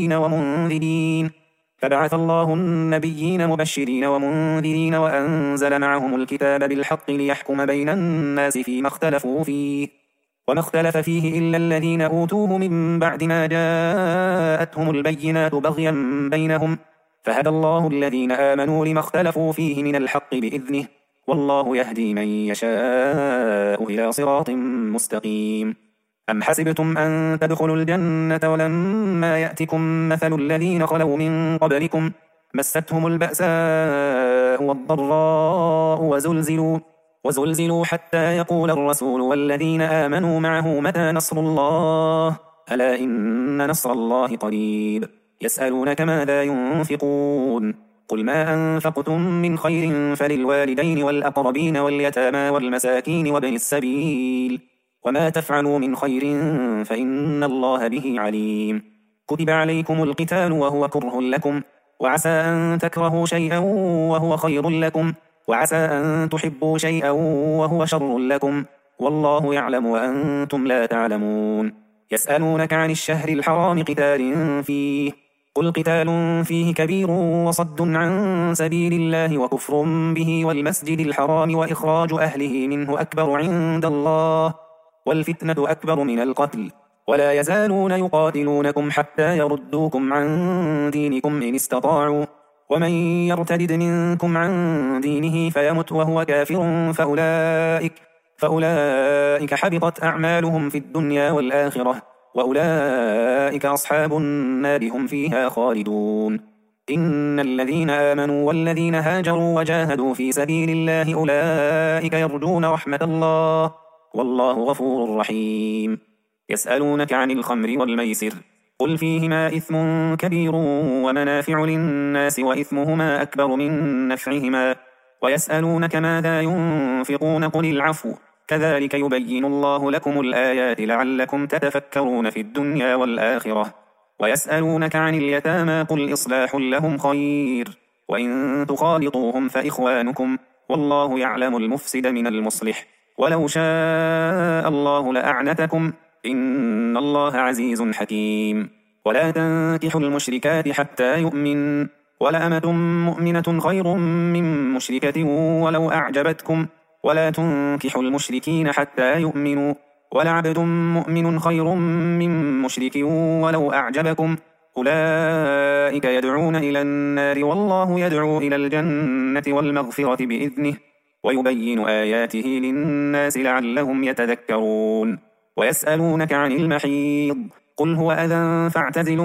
مبشرين ومنذرين وأنزل معهم الكتاب بالحق ليحكم بين الناس فيما اختلفوا فيه وما اختلف فيه إلا الذين أوتوه من بعد ما جاءتهم البينات بغيا بينهم فهدى الله الذين آمنوا لما اختلفوا فيه من الحق بإذنه والله يهدي من يشاء إلى صراط مستقيم. أم حسبتم أن تدخلوا الجنة ولما يأتكم مثل الذين خلوا من قبلكم مستهم البأساء والضراء وزلزلوا حتى يقول الرسول والذين آمنوا معه متى نصر الله ألا إن نصر الله قريب. يسألونك ماذا ينفقون قل ما أنفقتم من خير فللوالدين والأقربين واليتامى والمساكين وابن السبيل وما تفعلوا من خير فإن الله به عليم. كتب عليكم القتال وهو كره لكم وعسى أن تكرهوا شيئا وهو خير لكم وعسى أن تحبوا شيئا وهو شر لكم والله يعلم وأنتم لا تعلمون. يسألونك عن الشهر الحرام قتال فيه قل قتال فيه كبير وصد عن سبيل الله وكفر به والمسجد الحرام وإخراج أهله منه أكبر عند الله والفتنة أكبر من القتل ولا يزالون يقاتلونكم حتى يردوكم عن دينكم إن استطاعوا ومن يرتد منكم عن دينه فيمت وهو كافر فأولئك حبطت أعمالهم في الدنيا والآخرة وأولئك أصحاب النار هم فيها خالدون. إن الذين آمنوا والذين هاجروا وجاهدوا في سبيل الله أولئك يرجون رحمة الله والله غفور رحيم. يسألونك عن الخمر والميسر قل فيهما إثم كبير ومنافع للناس وإثمهما أكبر من نفعهما ويسألونك ماذا ينفقون قل العفو كذلك يبين الله لكم الآيات لعلكم تتفكرون في الدنيا والآخرة. ويسألونك عن اليتامى قل إصلاح لهم خير وإن تخالطوهم فإخوانكم والله يعلم المفسد من المصلح ولو شاء الله لأعنتكم إن الله عزيز حكيم. ولا تنكحوا المشركات حتى يؤمن ولأمة مؤمنة خير من مشركة ولو أعجبتكم ولا تنكحوا المشركين حتى يؤمنوا ولعبد مؤمن خير من مشرك ولو أعجبكم أولئك يدعون إلى النار والله يدعو إلى الجنة والمغفرة بإذنه ويبين آياته للناس لعلهم يتذكرون. ويسألونك عن المحيض قل هو أذى فاعتزلوا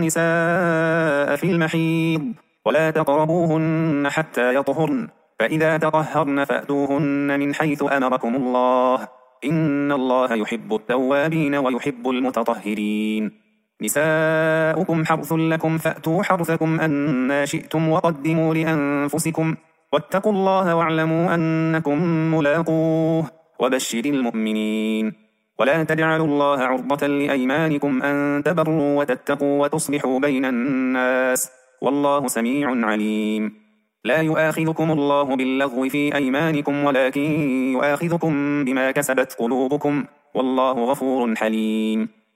النساء في المحيض ولا تقربوهن حتى يطهرن فإذا تطهرن فأتوهن من حيث أمركم الله إن الله يحب التوابين ويحب المتطهرين. نساؤكم حرث لكم فأتوا حرثكم أنى شئتم وقدموا لأنفسكم واتقوا الله واعلموا أنكم ملاقوه وبشر المؤمنين. ولا تجعلوا الله عرضة لأيمانكم أن تبروا وتتقوا وتصلحوا بين الناس والله سميع عليم. لا يؤاخذكم الله باللغو في أيمانكم ولكن يؤاخذكم بما كسبت قلوبكم والله غفور حليم.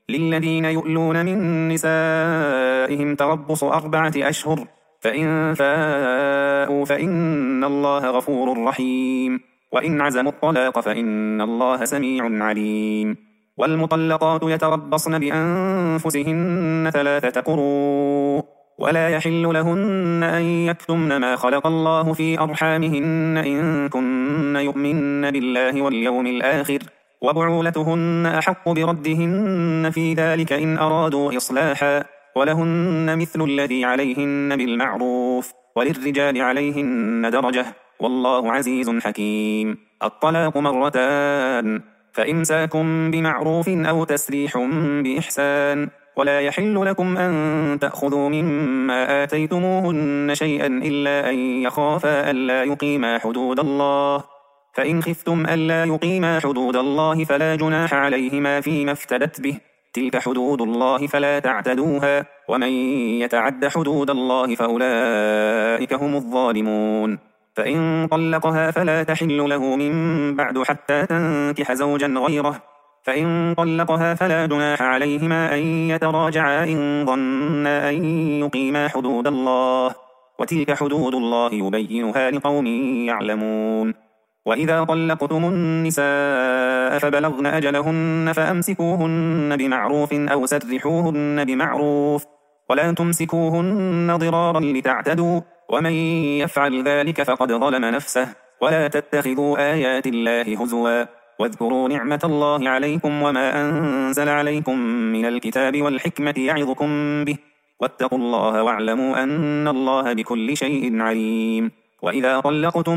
للذين يؤلون من نسائهم تربص 4 أشهر، فإن فاءوا فإن الله غفور رحيم، وإن عزموا الطلاق فإن الله سميع عليم. والمطلقات يتربصن بأنفسهن 3 قروء، ولا يحل لهن أن يكتمن ما خلق الله في أرحامهن إن كن يؤمن بالله واليوم الآخر، وبعولتهن أحق بردهن في ذلك إن أرادوا إصلاحا، ولهن مثل الذي عليهن بالمعروف، وللرجال عليهن درجة، والله عزيز حكيم. الطلاق 2، فإمساكم بمعروف أو تسريح بإحسان، ولا يحل لكم أن تأخذوا مما آتيتموهن شيئا إلا أن يخافا ألا يقيما حدود الله، فإن خفتم ألا يقيما حدود الله فلا جناح عليهما فيما افتدت به، تلك حدود الله فلا تعتدوها، ومن يتعد حدود الله فأولئك هم الظالمون. فإن طلقها فلا تحل له من بعد حتى تنكح زوجا غيره، فإن طلقها فلا جناح عليهما أن يتراجعا إن ظنا أن يقيما حدود الله، وتلك حدود الله يبينها لقوم يعلمون. وإذا طلقتم النساء فبلغن أجلهن فأمسكوهن بمعروف أو سرحوهن بمعروف، ولا تمسكوهن ضرارا لتعتدوا، ومن يفعل ذلك فقد ظلم نفسه. ولا تتخذوا آيات الله هزوا، واذكروا نعمة الله عليكم وما أنزل عليكم من الكتاب والحكمة يعظكم به، واتقوا الله واعلموا أن الله بكل شيء عليم. وإذا طلقتم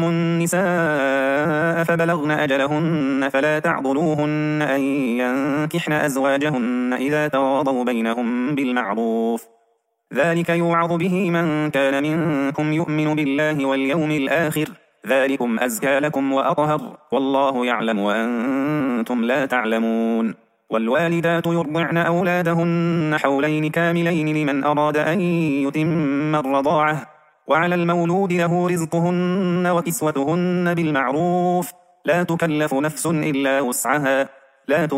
النساء فبلغن أجلهن فلا تعضلوهن أن ينكحن أزواجهن إذا تراضوا بينهم بالمعروف، ذلك يوعظ به من كان منكم يؤمن بالله واليوم الآخر، ذلكم أزكى لكم وأطهر، والله يعلم وأنتم لا تعلمون. والوالدات يرضعن أولادهن حولين كاملين لمن أراد أن يتم الرضاعة، وعلى المولود له رزقهن وكسوتهن بالمعروف، لا تكلف نفس إلا وسعها، لا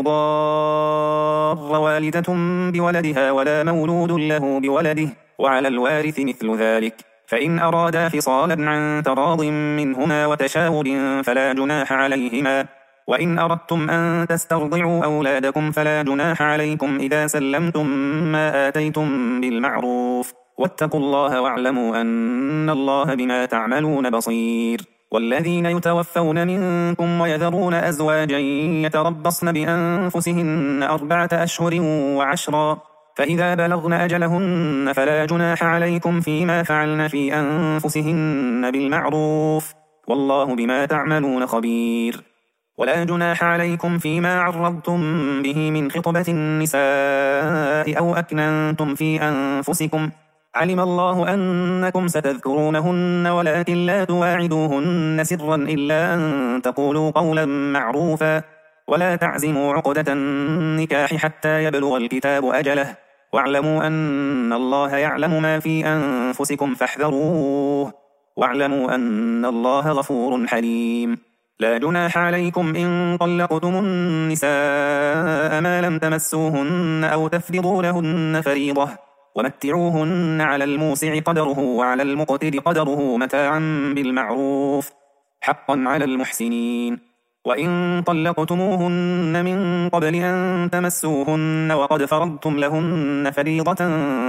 تضار والدة بولدها ولا مولود له بولده، وعلى الوارث مثل ذلك، فإن أرادا فصالا عن تراض منهما وتشاور فلا جناح عليهما. وإن أردتم أن تسترضعوا أولادكم فلا جناح عليكم إذا سلمتم ما آتيتم بالمعروف، واتقوا الله واعلموا أن الله بما تعملون بصير. والذين يتوفون منكم ويذرون أزواجا يتربصن بأنفسهن 4 أشهر و10، فإذا بلغن أجلهن فلا جناح عليكم فيما فعلن في أنفسهن بالمعروف، والله بما تعملون خبير. ولا جناح عليكم فيما عرضتم به من خطبة النساء أو أكننتم في أنفسكم، علم الله أنكم ستذكرونهن ولكن لا تواعدوهن سرا إلا أن تقولوا قولا معروفا، ولا تعزموا عقدة النكاح حتى يبلغ الكتاب أجله، واعلموا أن الله يعلم ما في أنفسكم فاحذروه، واعلموا أن الله غفور حليم. لا جناح عليكم إن طلقتم النساء ما لم تمسوهن أو تفرضوا لهن فريضة، ومتعوهن على الموسع قدره وعلى المقتر قدره متاعا بالمعروف، حقا على المحسنين. وإن طلقتموهن من قبل أن تمسوهن وقد فرضتم لهن فريضة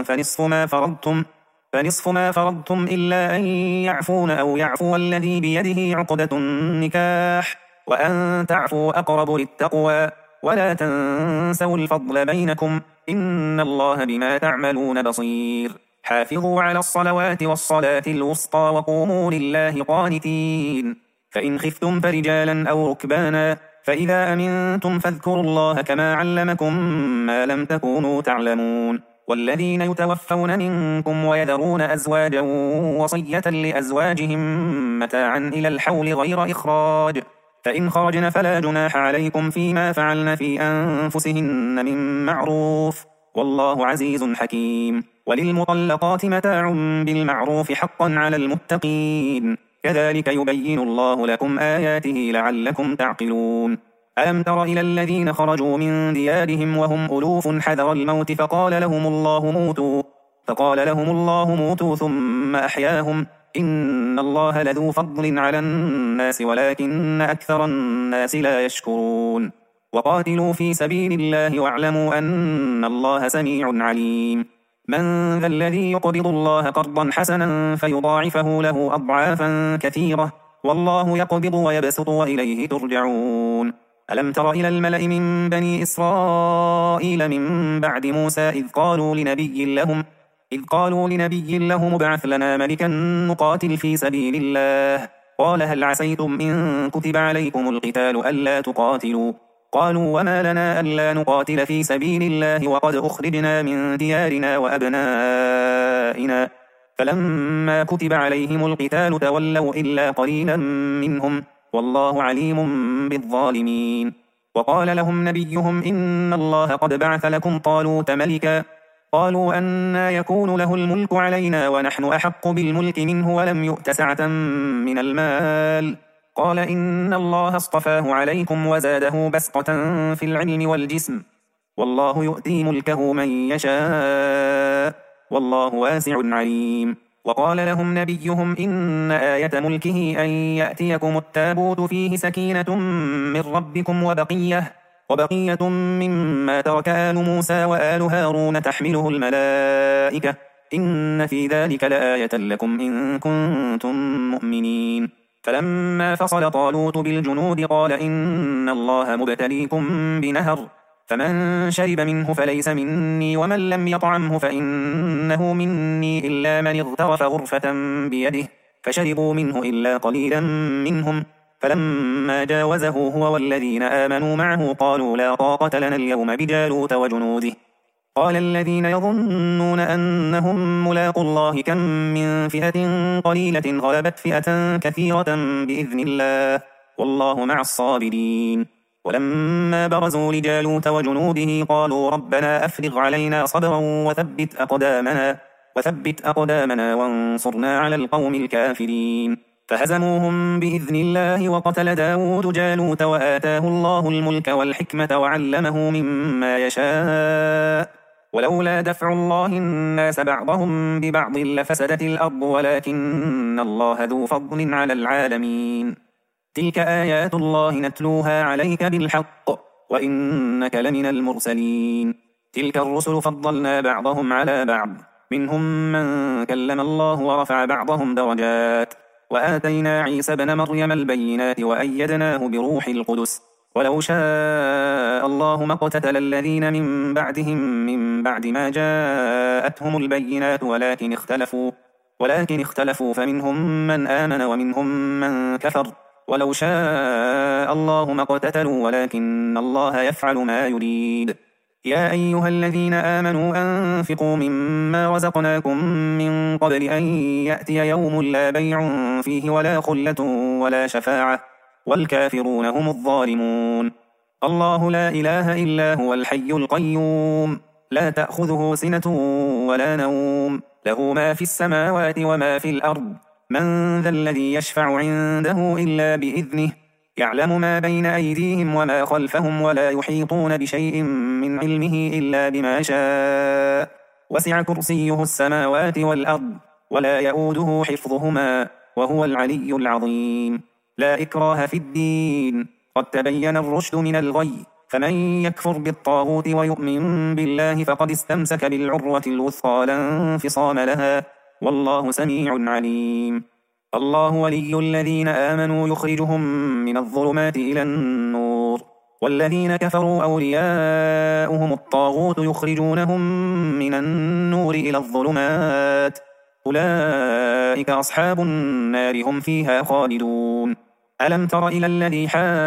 فنصف ما فرضتم إلا أن يعفون أو يعفو الذي بيده عقدة النكاح، وأن تعفوا أقرب للتقوى، ولا تنسوا الفضل بينكم، إن الله بما تعملون بصير. حافظوا على الصلوات والصلاة الوسطى وقوموا لله قانتين. فإن خفتم فرجالا أو ركبانا، فإذا أمنتم فاذكروا الله كما علمكم ما لم تكونوا تعلمون. والذين يتوفون منكم ويذرون أزواجا وصية لأزواجهم متاعا إلى الحول غير إخراج، فإن خرجن فلا جناح عليكم فيما فعلن في أنفسهن من معروف، والله عزيز حكيم. وللمطلقات متاع بالمعروف حقا على المتقين، كذلك يبين الله لكم آياته لعلكم تعقلون. ألم تر إلى الذين خرجوا من ديارهم وهم ألوف حذر الموت فقال لهم الله موتوا ثم أحياهم إن الله لذو فضل على الناس ولكن أكثر الناس لا يشكرون وقاتلوا في سبيل الله واعلموا أن الله سميع عليم من ذا الذي يقرض الله قرضا حسنا فيضاعفه له أضعافا كثيرة والله يقبض ويبسط وإليه ترجعون ألم تر إلى الملأ من بني إسرائيل من بعد موسى إذ قالوا لنبي لهم ابعث لنا ملكا نقاتل في سبيل الله قال هل عسيتم إن كتب عليكم القتال ألا تقاتلوا قالوا وما لنا ألا نقاتل في سبيل الله وقد أخرجنا من ديارنا وأبنائنا فلما كتب عليهم القتال تولوا إلا قليلا منهم والله عليم بالظالمين وقال لهم نبيهم إن الله قد بعث لكم طالوت ملكا قالوا أنى يكون له الملك علينا ونحن أحق بالملك منه ولم يؤت سعة من المال قال إن الله اصطفاه عليكم وزاده بسطة في العلم والجسم والله يؤتي ملكه من يشاء والله واسع عليم وقال لهم نبيهم إن آية ملكه أن يأتيكم التابوت فيه سكينة من ربكم وبقية مما ترك آل موسى وآل هارون تحمله الملائكة إن في ذلك لآية لكم إن كنتم مؤمنين فلما فصل طالوت بالجنود قال إن الله مبتليكم بنهر فمن شرب منه فليس مني ومن لم يطعمه فإنه مني إلا من اغترف غرفة بيده فشربوا منه إلا قليلا منهم فلما جاوزه هو والذين آمنوا معه قالوا لا طاقة لنا اليوم بجالوت وجنوده قال الذين يظنون أنهم ملاقوا الله كم من فئة قليلة غلبت فئة كثيرة بإذن الله والله مع الصابرين ولما برزوا لجالوت وجنوده قالوا ربنا أفرغ علينا صبرا وثبت أقدامنا وانصرنا على القوم الكافرين فهزموهم بإذن الله وقتل داود جالوت وآتاه الله الملك والحكمة وعلمه مما يشاء ولولا دفع الله الناس بعضهم ببعض لفسدت الأرض ولكن الله ذو فضل على العالمين تلك آيات الله نتلوها عليك بالحق وإنك لمن المرسلين تلك الرسل فضلنا بعضهم على بعض منهم من كلم الله ورفع بعضهم درجات وآتينا عيسى ابن مريم البينات وأيدناه بروح القدس ولو شاء الله ما اقتتل الذين من بعدهم من بعد ما جاءتهم البينات ولكن اختلفوا فمنهم من آمن ومنهم من كفر ولو شاء الله ما اقتتلوا ولكن الله يفعل ما يريد يا أيها الذين آمنوا أنفقوا مما رزقناكم من قبل أن يأتي يوم لا بيع فيه ولا خلة ولا شفاعة والكافرون هم الظالمون الله لا إله إلا هو الحي القيوم لا تأخذه سنة ولا نوم له ما في السماوات وما في الأرض من ذا الذي يشفع عنده إلا بإذنه يعلم ما بين أيديهم وما خلفهم ولا يحيطون بشيء من علمه إلا بما شاء وسع كرسيه السماوات والأرض ولا يؤوده حفظهما وهو العلي العظيم لا إكراه في الدين قد تبين الرشد من الغي فمن يكفر بالطاغوت ويؤمن بالله فقد استمسك بالعروة الوثقى لا انفصام لها والله سميع عليم الله ولي الذين آمنوا يخرجهم من الظلمات إلى النور والذين كفروا أولياؤهم الطاغوت يخرجونهم من النور إلى الظلمات أولئك أصحاب النار هم فيها خالدون ألم تر إلى الذي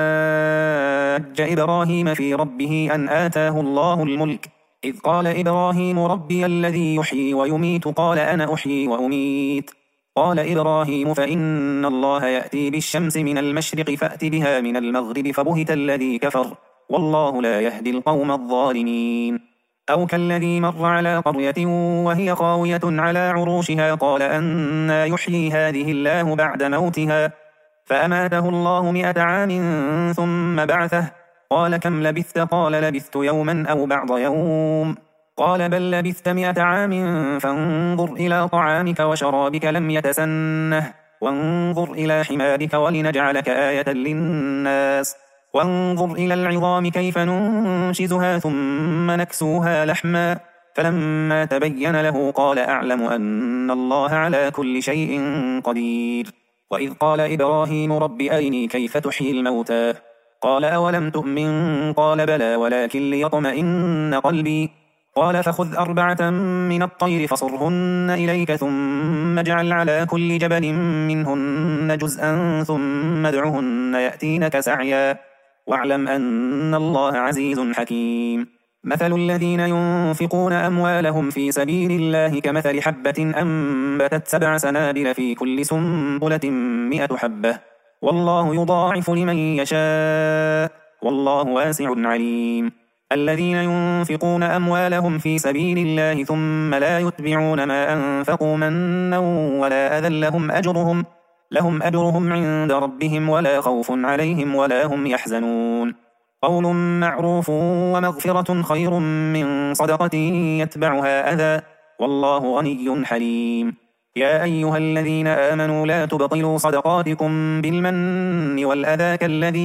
حاج إبراهيم في ربه أن آتاه الله الملك إذ قال إبراهيم ربي الذي يحيي ويميت قال أنا أحيي وأميت قال إبراهيم فإن الله يأتي بالشمس من المشرق فأت بها من المغرب فبهت الذي كفر والله لا يهدي القوم الظالمين أو كالذي مر على قرية وهي خاوية على عروشها قال أنى يحيي هذه الله بعد موتها فأماته الله 100 عام ثم بعثه قال كم لبثت؟ قال لبثت يوما أو بعض يوم. قال بل لبثت 100 عام فانظر إلى طعامك وشرابك لم يتسنه، وانظر إلى حمارك ولنجعلك آية للناس، وانظر إلى العظام كيف ننشزها ثم نكسوها لحما. فلما تبين له قال أعلم أن الله على كل شيء قدير. وإذ قال إبراهيم رب أرني كيف تحيي الموتى قال أولم تؤمن قال بلى ولكن ليطمئن قلبي. قال فخذ 4 من الطير فصرهن إليك ثم اجعل على كل جبل منهن جزءا ثم ادعهن يأتينك سعيا واعلم أن الله عزيز حكيم. مثل الذين ينفقون أموالهم في سبيل الله كمثل حبة أنبتت 7 سنابل في كل سنبلة 100 حبة والله يضاعف لمن يشاء والله واسع عليم. الذين ينفقون أموالهم في سبيل الله ثم لا يتبعون ما أنفقوا منا ولا أذى لهم أجرهم عند ربهم ولا خوف عليهم ولا هم يحزنون. قول معروف ومغفرة خير من صدقة يتبعها أذى والله غني حليم. يا أيها الذين آمنوا لا تبطلوا صدقاتكم بالمن والأذى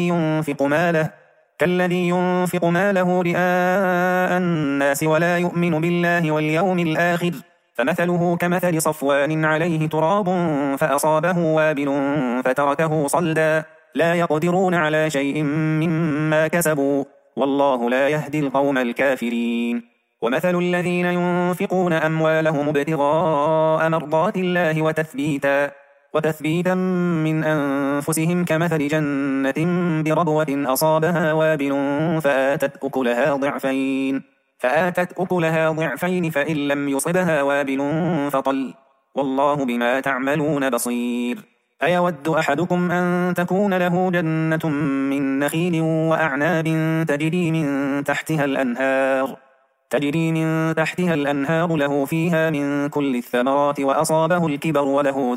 كالذي ينفق ماله رئاء الناس ولا يؤمن بالله واليوم الآخر فمثله كمثل صفوان عليه تراب فأصابه وابل فتركه صلدا لا يقدرون على شيء مما كسبوا والله لا يهدي القوم الكافرين. ومثل الذين ينفقون أموالهم ابتغاء مرضات الله وتثبيتا من أنفسهم كمثل جنة بربوة أصابها وابل فآتت أكلها ضعفين فإن لم يصبها وابل فطل والله بما تعملون بصير. أيود أحدكم أن تكون له جنة من نخيل وأعناب تجري من تحتها الأنهار له فيها من كل الثمرات وأصابه الكبر وله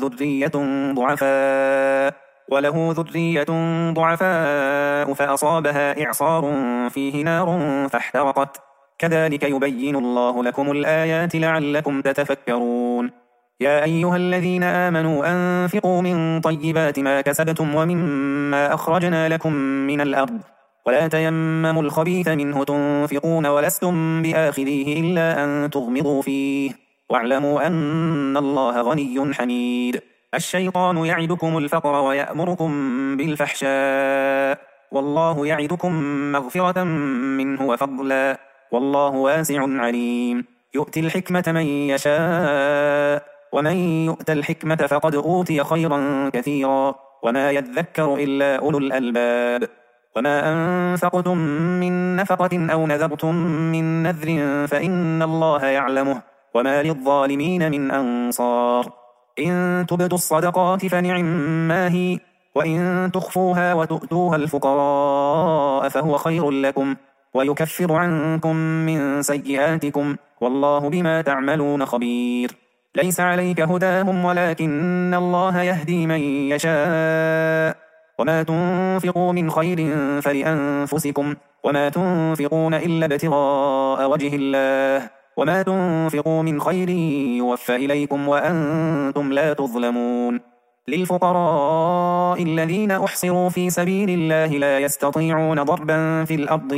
ذرية ضعفاء فأصابها إعصار فيه نار فاحترقت كذلك يبين الله لكم الآيات لعلكم تتفكرون. يا أيها الذين آمنوا أنفقوا من طيبات ما كسبتم ومما أخرجنا لكم من الأرض ولا تيمموا الخبيث منه تنفقون ولستم بآخذيه إلا أن تغمضوا فيه واعلموا أن الله غني حميد. الشيطان يعدكم الفقر ويأمركم بالفحشاء والله يعدكم مغفرة منه وفضلا والله واسع عليم. يؤتي الحكمة من يشاء ومن يؤت الحكمة فقد أوتي خيرا كثيرا وما يذكر إلا أولو الألباب. وما أنفقتم من نفقة أو نذرتم من نذر فإن الله يعلمه وما للظالمين من أنصار. إن تبدوا الصدقات فنعم ما هي وإن تخفوها وتؤتوها الفقراء فهو خير لكم ويكفر عنكم من سيئاتكم والله بما تعملون خبير. ليس عليك هداهم ولكن الله يهدي من يشاء وما تنفقوا من خير فلأنفسكم وما تنفقون إلا ابتغاء وجه الله وما تنفقوا من خير يوفى إليكم وأنتم لا تظلمون. للفقراء الذين أحصروا في سبيل الله لا يستطيعون ضربا في الأرض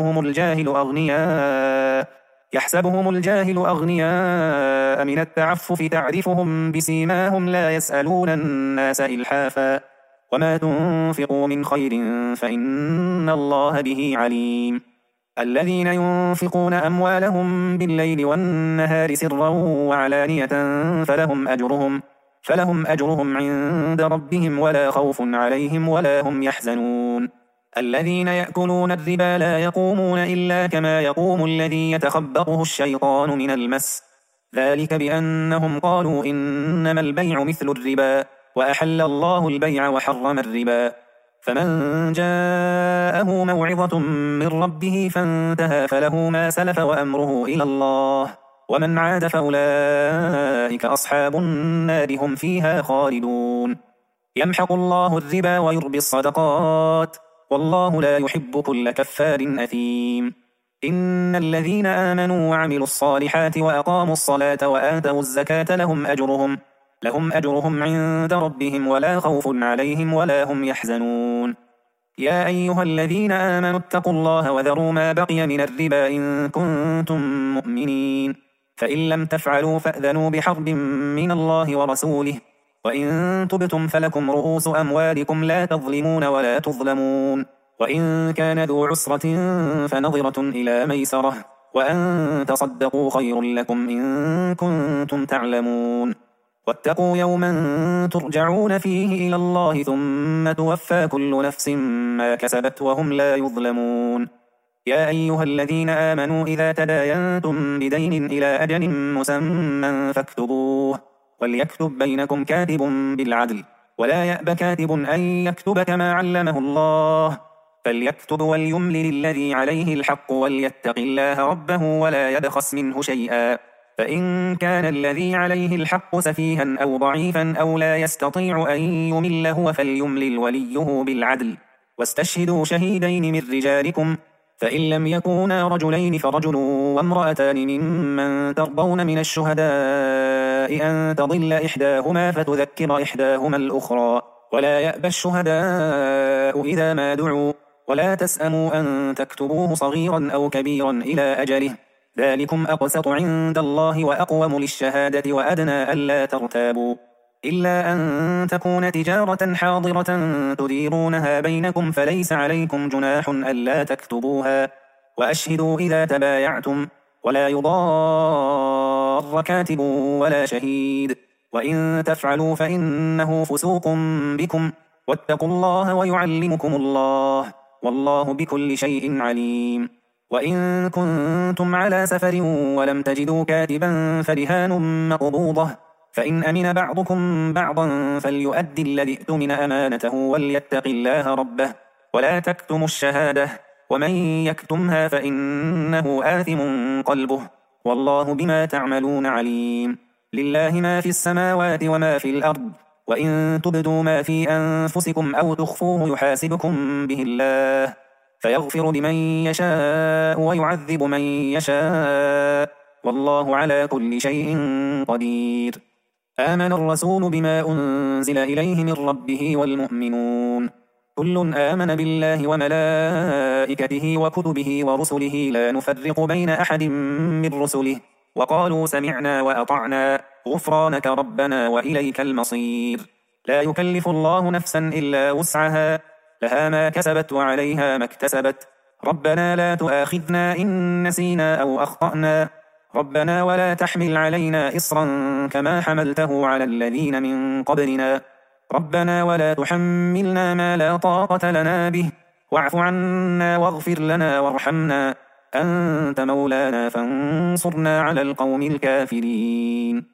يحسبهم الجاهل أغنياء من التعفف تعرفهم بسيماهم لا يسألون الناس إلحافا وما تنفقوا من خير فإن الله به عليم. الذين ينفقون أموالهم بالليل والنهار سرا وعلانية فلهم أجرهم عند ربهم ولا خوف عليهم ولا هم يحزنون. الذين يأكلون الربا لا يقومون إلا كما يقوم الذي يتخبطه الشيطان من المس ذلك بأنهم قالوا إنما البيع مثل الربا وأحل الله البيع وحرم الربا. فمن جاءه موعظة من ربه فانتهى فله ما سلف وأمره إلى الله ومن عاد فأولئك أصحاب النار هم فيها خالدون. يمحق الله الربا ويربي الصدقات والله لا يحب كل كفار أثيم. إن الذين آمنوا وعملوا الصالحات وأقاموا الصلاة وآتوا الزكاة لهم أجرهم عند ربهم ولا خوف عليهم ولا هم يحزنون. يا أيها الذين آمنوا اتقوا الله وذروا ما بقي من الربا إن كنتم مؤمنين، فإن لم تفعلوا فأذنوا بحرب من الله ورسوله، وإن تبتم فلكم رؤوس أموالكم لا تظلمون ولا تظلمون، وإن كان ذو عسرة فنظرة إلى ميسرة، وأن تصدقوا خير لكم إن كنتم تعلمون. واتقوا يوما ترجعون فيه إلى الله ثم توفى كل نفس ما كسبت وهم لا يظلمون. يا أيها الذين آمنوا إذا تداينتم بدين إلى أجل مسمى فاكتبوه، وليكتب بينكم كاتب بالعدل، ولا يأب كاتب أن يكتب كما علمه الله، فليكتب وليملل الذي عليه الحق وليتق الله ربه ولا يبخس منه شيئا، فإن كان الذي عليه الحق سفيها أو ضعيفا أو لا يستطيع أن يمل هو فليملل وليه بالعدل، واستشهدوا شهيدين من رجالكم، فإن لم يكونا رجلين فرجل وامرأتان ممن ترضون من الشهداء أن تضل إحداهما فتذكر إحداهما الأخرى، ولا يأبى الشهداء إذا ما دعوا، ولا تسأموا أن تكتبوه صغيرا أو كبيرا إلى أجله، ذلكم أقسط عند الله وأقوم للشهادة وأدنى ألا ترتابوا، إلا أن تكون تجارة حاضرة تديرونها بينكم فليس عليكم جناح ألا تكتبوها، وأشهدوا إذا تبايعتم، ولا يضار كاتب ولا شهيد، وإن تفعلوا فإنه فسوق بكم، واتقوا الله ويعلمكم الله، والله بكل شيء عليم. وإن كنتم على سفر ولم تجدوا كاتبا فرهان مقبوضة، فإن أمن بعضكم بعضا فليؤدي الذي ائتمن أمانته وليتق الله ربه، ولا تكتموا الشهادة، ومن يكتمها فإنه آثم قلبه، والله بما تعملون عليم. لله ما في السماوات وما في الأرض، وإن تبدوا ما في أنفسكم أو تخفوه يحاسبكم به الله، فيغفر لمن يشاء ويعذب من يشاء، والله على كل شيء قدير. آمن الرسول بما أنزل إليه من ربه والمؤمنون كل آمن بالله وملائكته وكتبه ورسله لا نفرق بين أحد من رسله، وقالوا سمعنا وأطعنا غفرانك ربنا وإليك المصير. لا يكلف الله نفسا إلا وسعها، لها ما كسبت وعليها ما اكتسبت، ربنا لا تؤاخذنا إن نسينا أو أخطأنا، ربنا ولا تحمل علينا إصرا كما حملته على الذين من قبلنا، ربنا ولا تحملنا ما لا طاقة لنا به، واعف عنا واغفر لنا وارحمنا، أنت مولانا فانصرنا على القوم الكافرين.